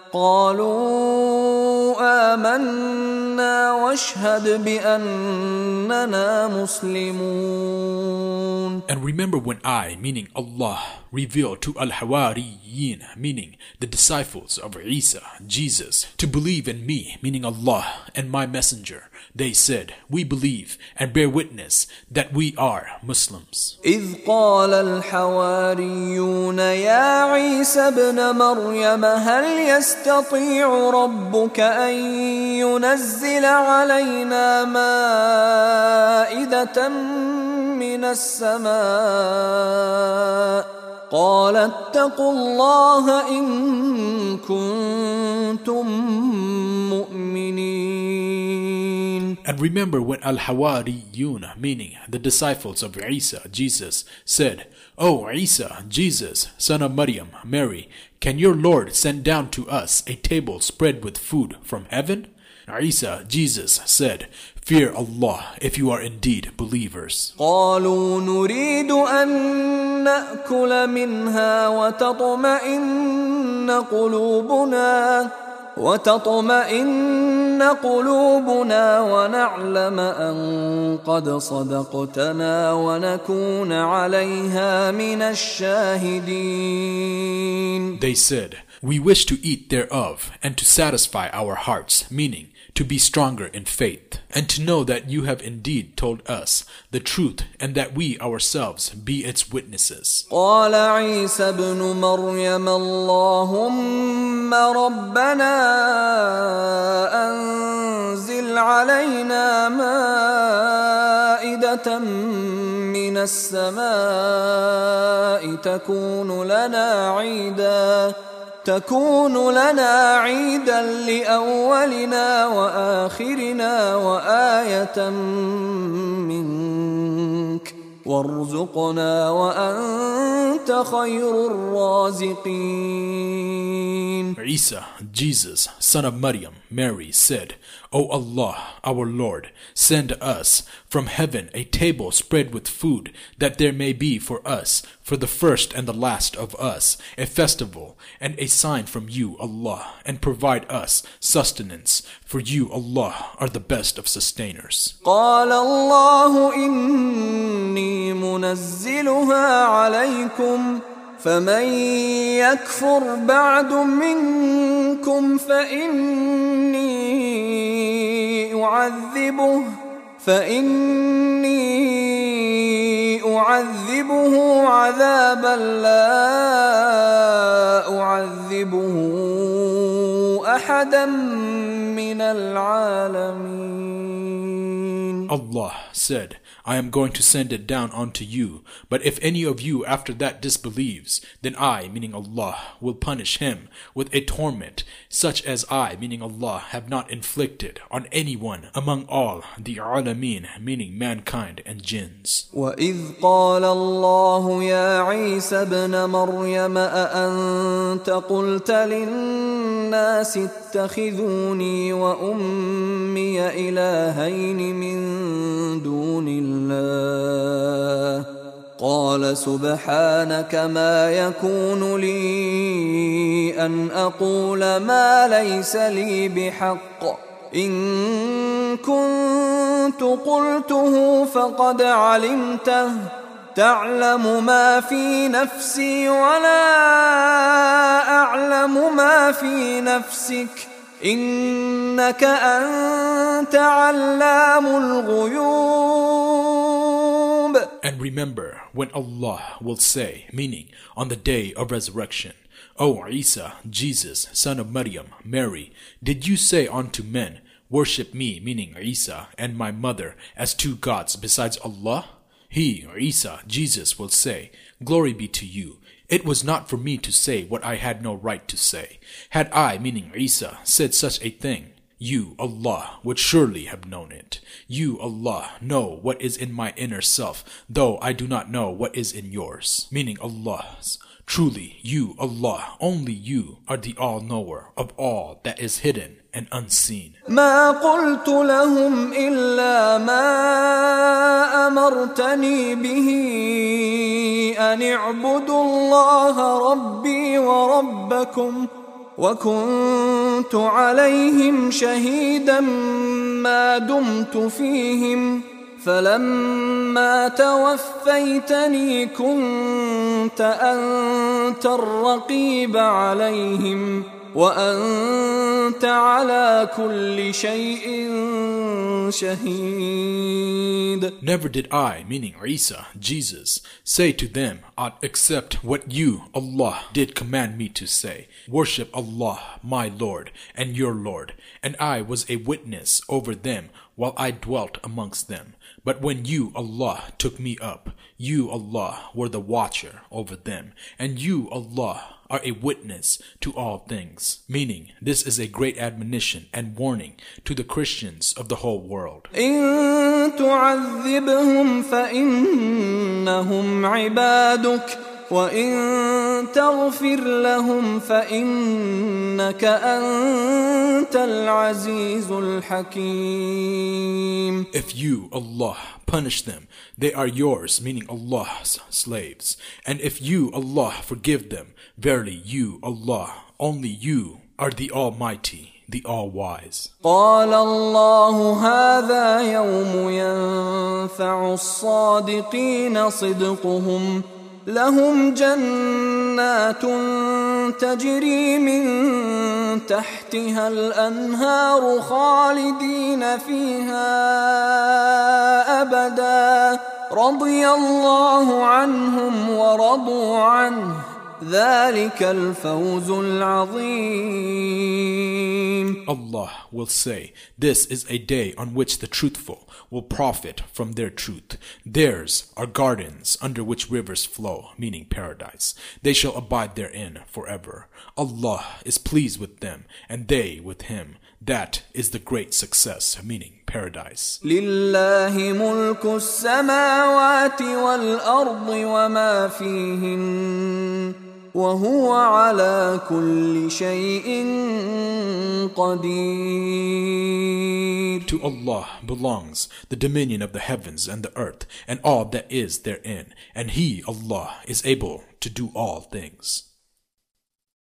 Speaker 1: قَالُوا آمَنَّا وَاشْهَدْ بِأَنَّنَا مُسْلِمُونَ.
Speaker 2: And remember when I, meaning Allah, revealed to Al-Hawariyin, meaning the disciples of Isa, Jesus, to believe in me, meaning Allah, and my messenger. They said, we believe and bear witness that we are Muslims.
Speaker 1: إذ قال الحواريون يا عيسى ابن مريم هل يستطيع ربك أن ينزل علينا مائدة من السماء قال اتقوا الله إن كنتم مؤمنين.
Speaker 2: And remember when Al-Hawariyun, meaning the disciples of Isa, Jesus, said, O Isa, Jesus, son of Maryam, Mary, can your Lord send down to us a table spread with food from heaven? Isa, Jesus, said, fear Allah if you are indeed believers.
Speaker 1: قالوا نريد أن نأكل منها وتطمئن قلوبنا وتطمئن قلوبنا ونعلم أن قد صدقتنا ونكون عليها من الشاهدين.
Speaker 2: They said, we wish to eat thereof and to satisfy our hearts, meaning to be stronger in faith, and to know that you have indeed told us the truth and that we ourselves be its witnesses.
Speaker 1: قال عيسى ابن مريم اللهم اللهم ربنا أنزل علينا مائدة من السماء تكون لنا عيدا تكون لنا عيدا لأولنا وآخرنا وآية منك وارزقنا وأنت خير الرازقين.
Speaker 2: Isa, Jesus, son of Maryam, Mary, said, O Allah, our Lord, send us from heaven a table spread with food, that there may be for us, for the first and the last of us, a festival and a sign from you, Allah, and provide us sustenance, for you, Allah, are the best of sustainers.
Speaker 1: قال الله إني منزلها عليكم فمن يكفر بعد منكم فإني أعذبه فإني أعذبه عذابا لا أعذبه أحدا من العالمين.
Speaker 2: Allah said, I am going to send it down unto you, but if any of you after that disbelieves, then I, meaning Allah, will punish him with a torment such as I, meaning Allah, have not inflicted on anyone among all the alameen, meaning mankind and jinns.
Speaker 1: وَإِذْ قَالَ اللَّهُ يَا عِيسَى ابْنَ مَرْيَمَ أَأَنْتَ قُلْتَ لِلنَّاسِ اتَّخِذُونِي وَأُمِّيَ إِلَٰهَيْنِ مِن دُونِ اللَّهِ قال سبحانك ما يكون لي أن أقول ما ليس لي بحق إن كنت قلته فقد علمته تعلم ما في نفسي ولا أعلم ما في نفسك إنك أنت علام الغيوب.
Speaker 2: And remember when Allah will say, meaning on the day of resurrection, O Isa, Jesus, son of Maryam, Mary, did you say unto men, worship me, meaning Isa, and my mother, as two gods besides Allah? He, Isa, Jesus, will say, glory be to you. It was not for me to say what I had no right to say. Had I, meaning Isa, said such a thing, you, Allah, would surely have known it. You, Allah, know what is in my inner self, though I do not know what is in yours, meaning Allah's. Truly, you, Allah, only you, are the all-knower of all that is hidden and unseen.
Speaker 1: ما قلت لهم إلا ما أمرتني به أن اعبدوا الله ربي وربكم وكنت عليهم شهيدا ما دمت فيهم فلما توفيتني كنت أنت الرقيب عليهم وأنت على كل شيء شهيد.
Speaker 2: Never did I, meaning Isa, Jesus, say to them aught except what you, Allah, did command me to say. Worship Allah, my Lord, and your Lord, and I was a witness over them while I dwelt amongst them. But when you, Allah, took me up, you, Allah, were the watcher over them, and you, Allah, are a witness to all things. Meaning, this is a great admonition and warning to the Christians of the whole world.
Speaker 1: إن تعذبهم فإنهم عبادك وإن تغفر لهم فإنك أنت العزيز الحكيم.
Speaker 2: If you, Allah, punish them, they are yours, meaning Allah's slaves. And if you, Allah, forgive them, verily you, Allah, only you, are the Almighty, the All-Wise.
Speaker 1: قال الله هذا يوم ينفع الصادقين صدقهم لهم جنات تجري من تحتها الأنهار خالدين فيها أبدا رضي الله عنهم ورضوا عنه ذلك الفوز العظيم.
Speaker 2: Allah will say, this is a day on which the truthful will profit from their truth. Theirs are gardens under which rivers flow, meaning paradise. They shall abide therein forever. Allah is pleased with them, and they with him. That is the great success, meaning paradise.
Speaker 1: لله ملك السماوات والأرض وما فيهن وهو على كل شيء قدير.
Speaker 2: To Allah belongs the dominion of the heavens and the earth and all that is therein, and He, Allah, is able to do all things.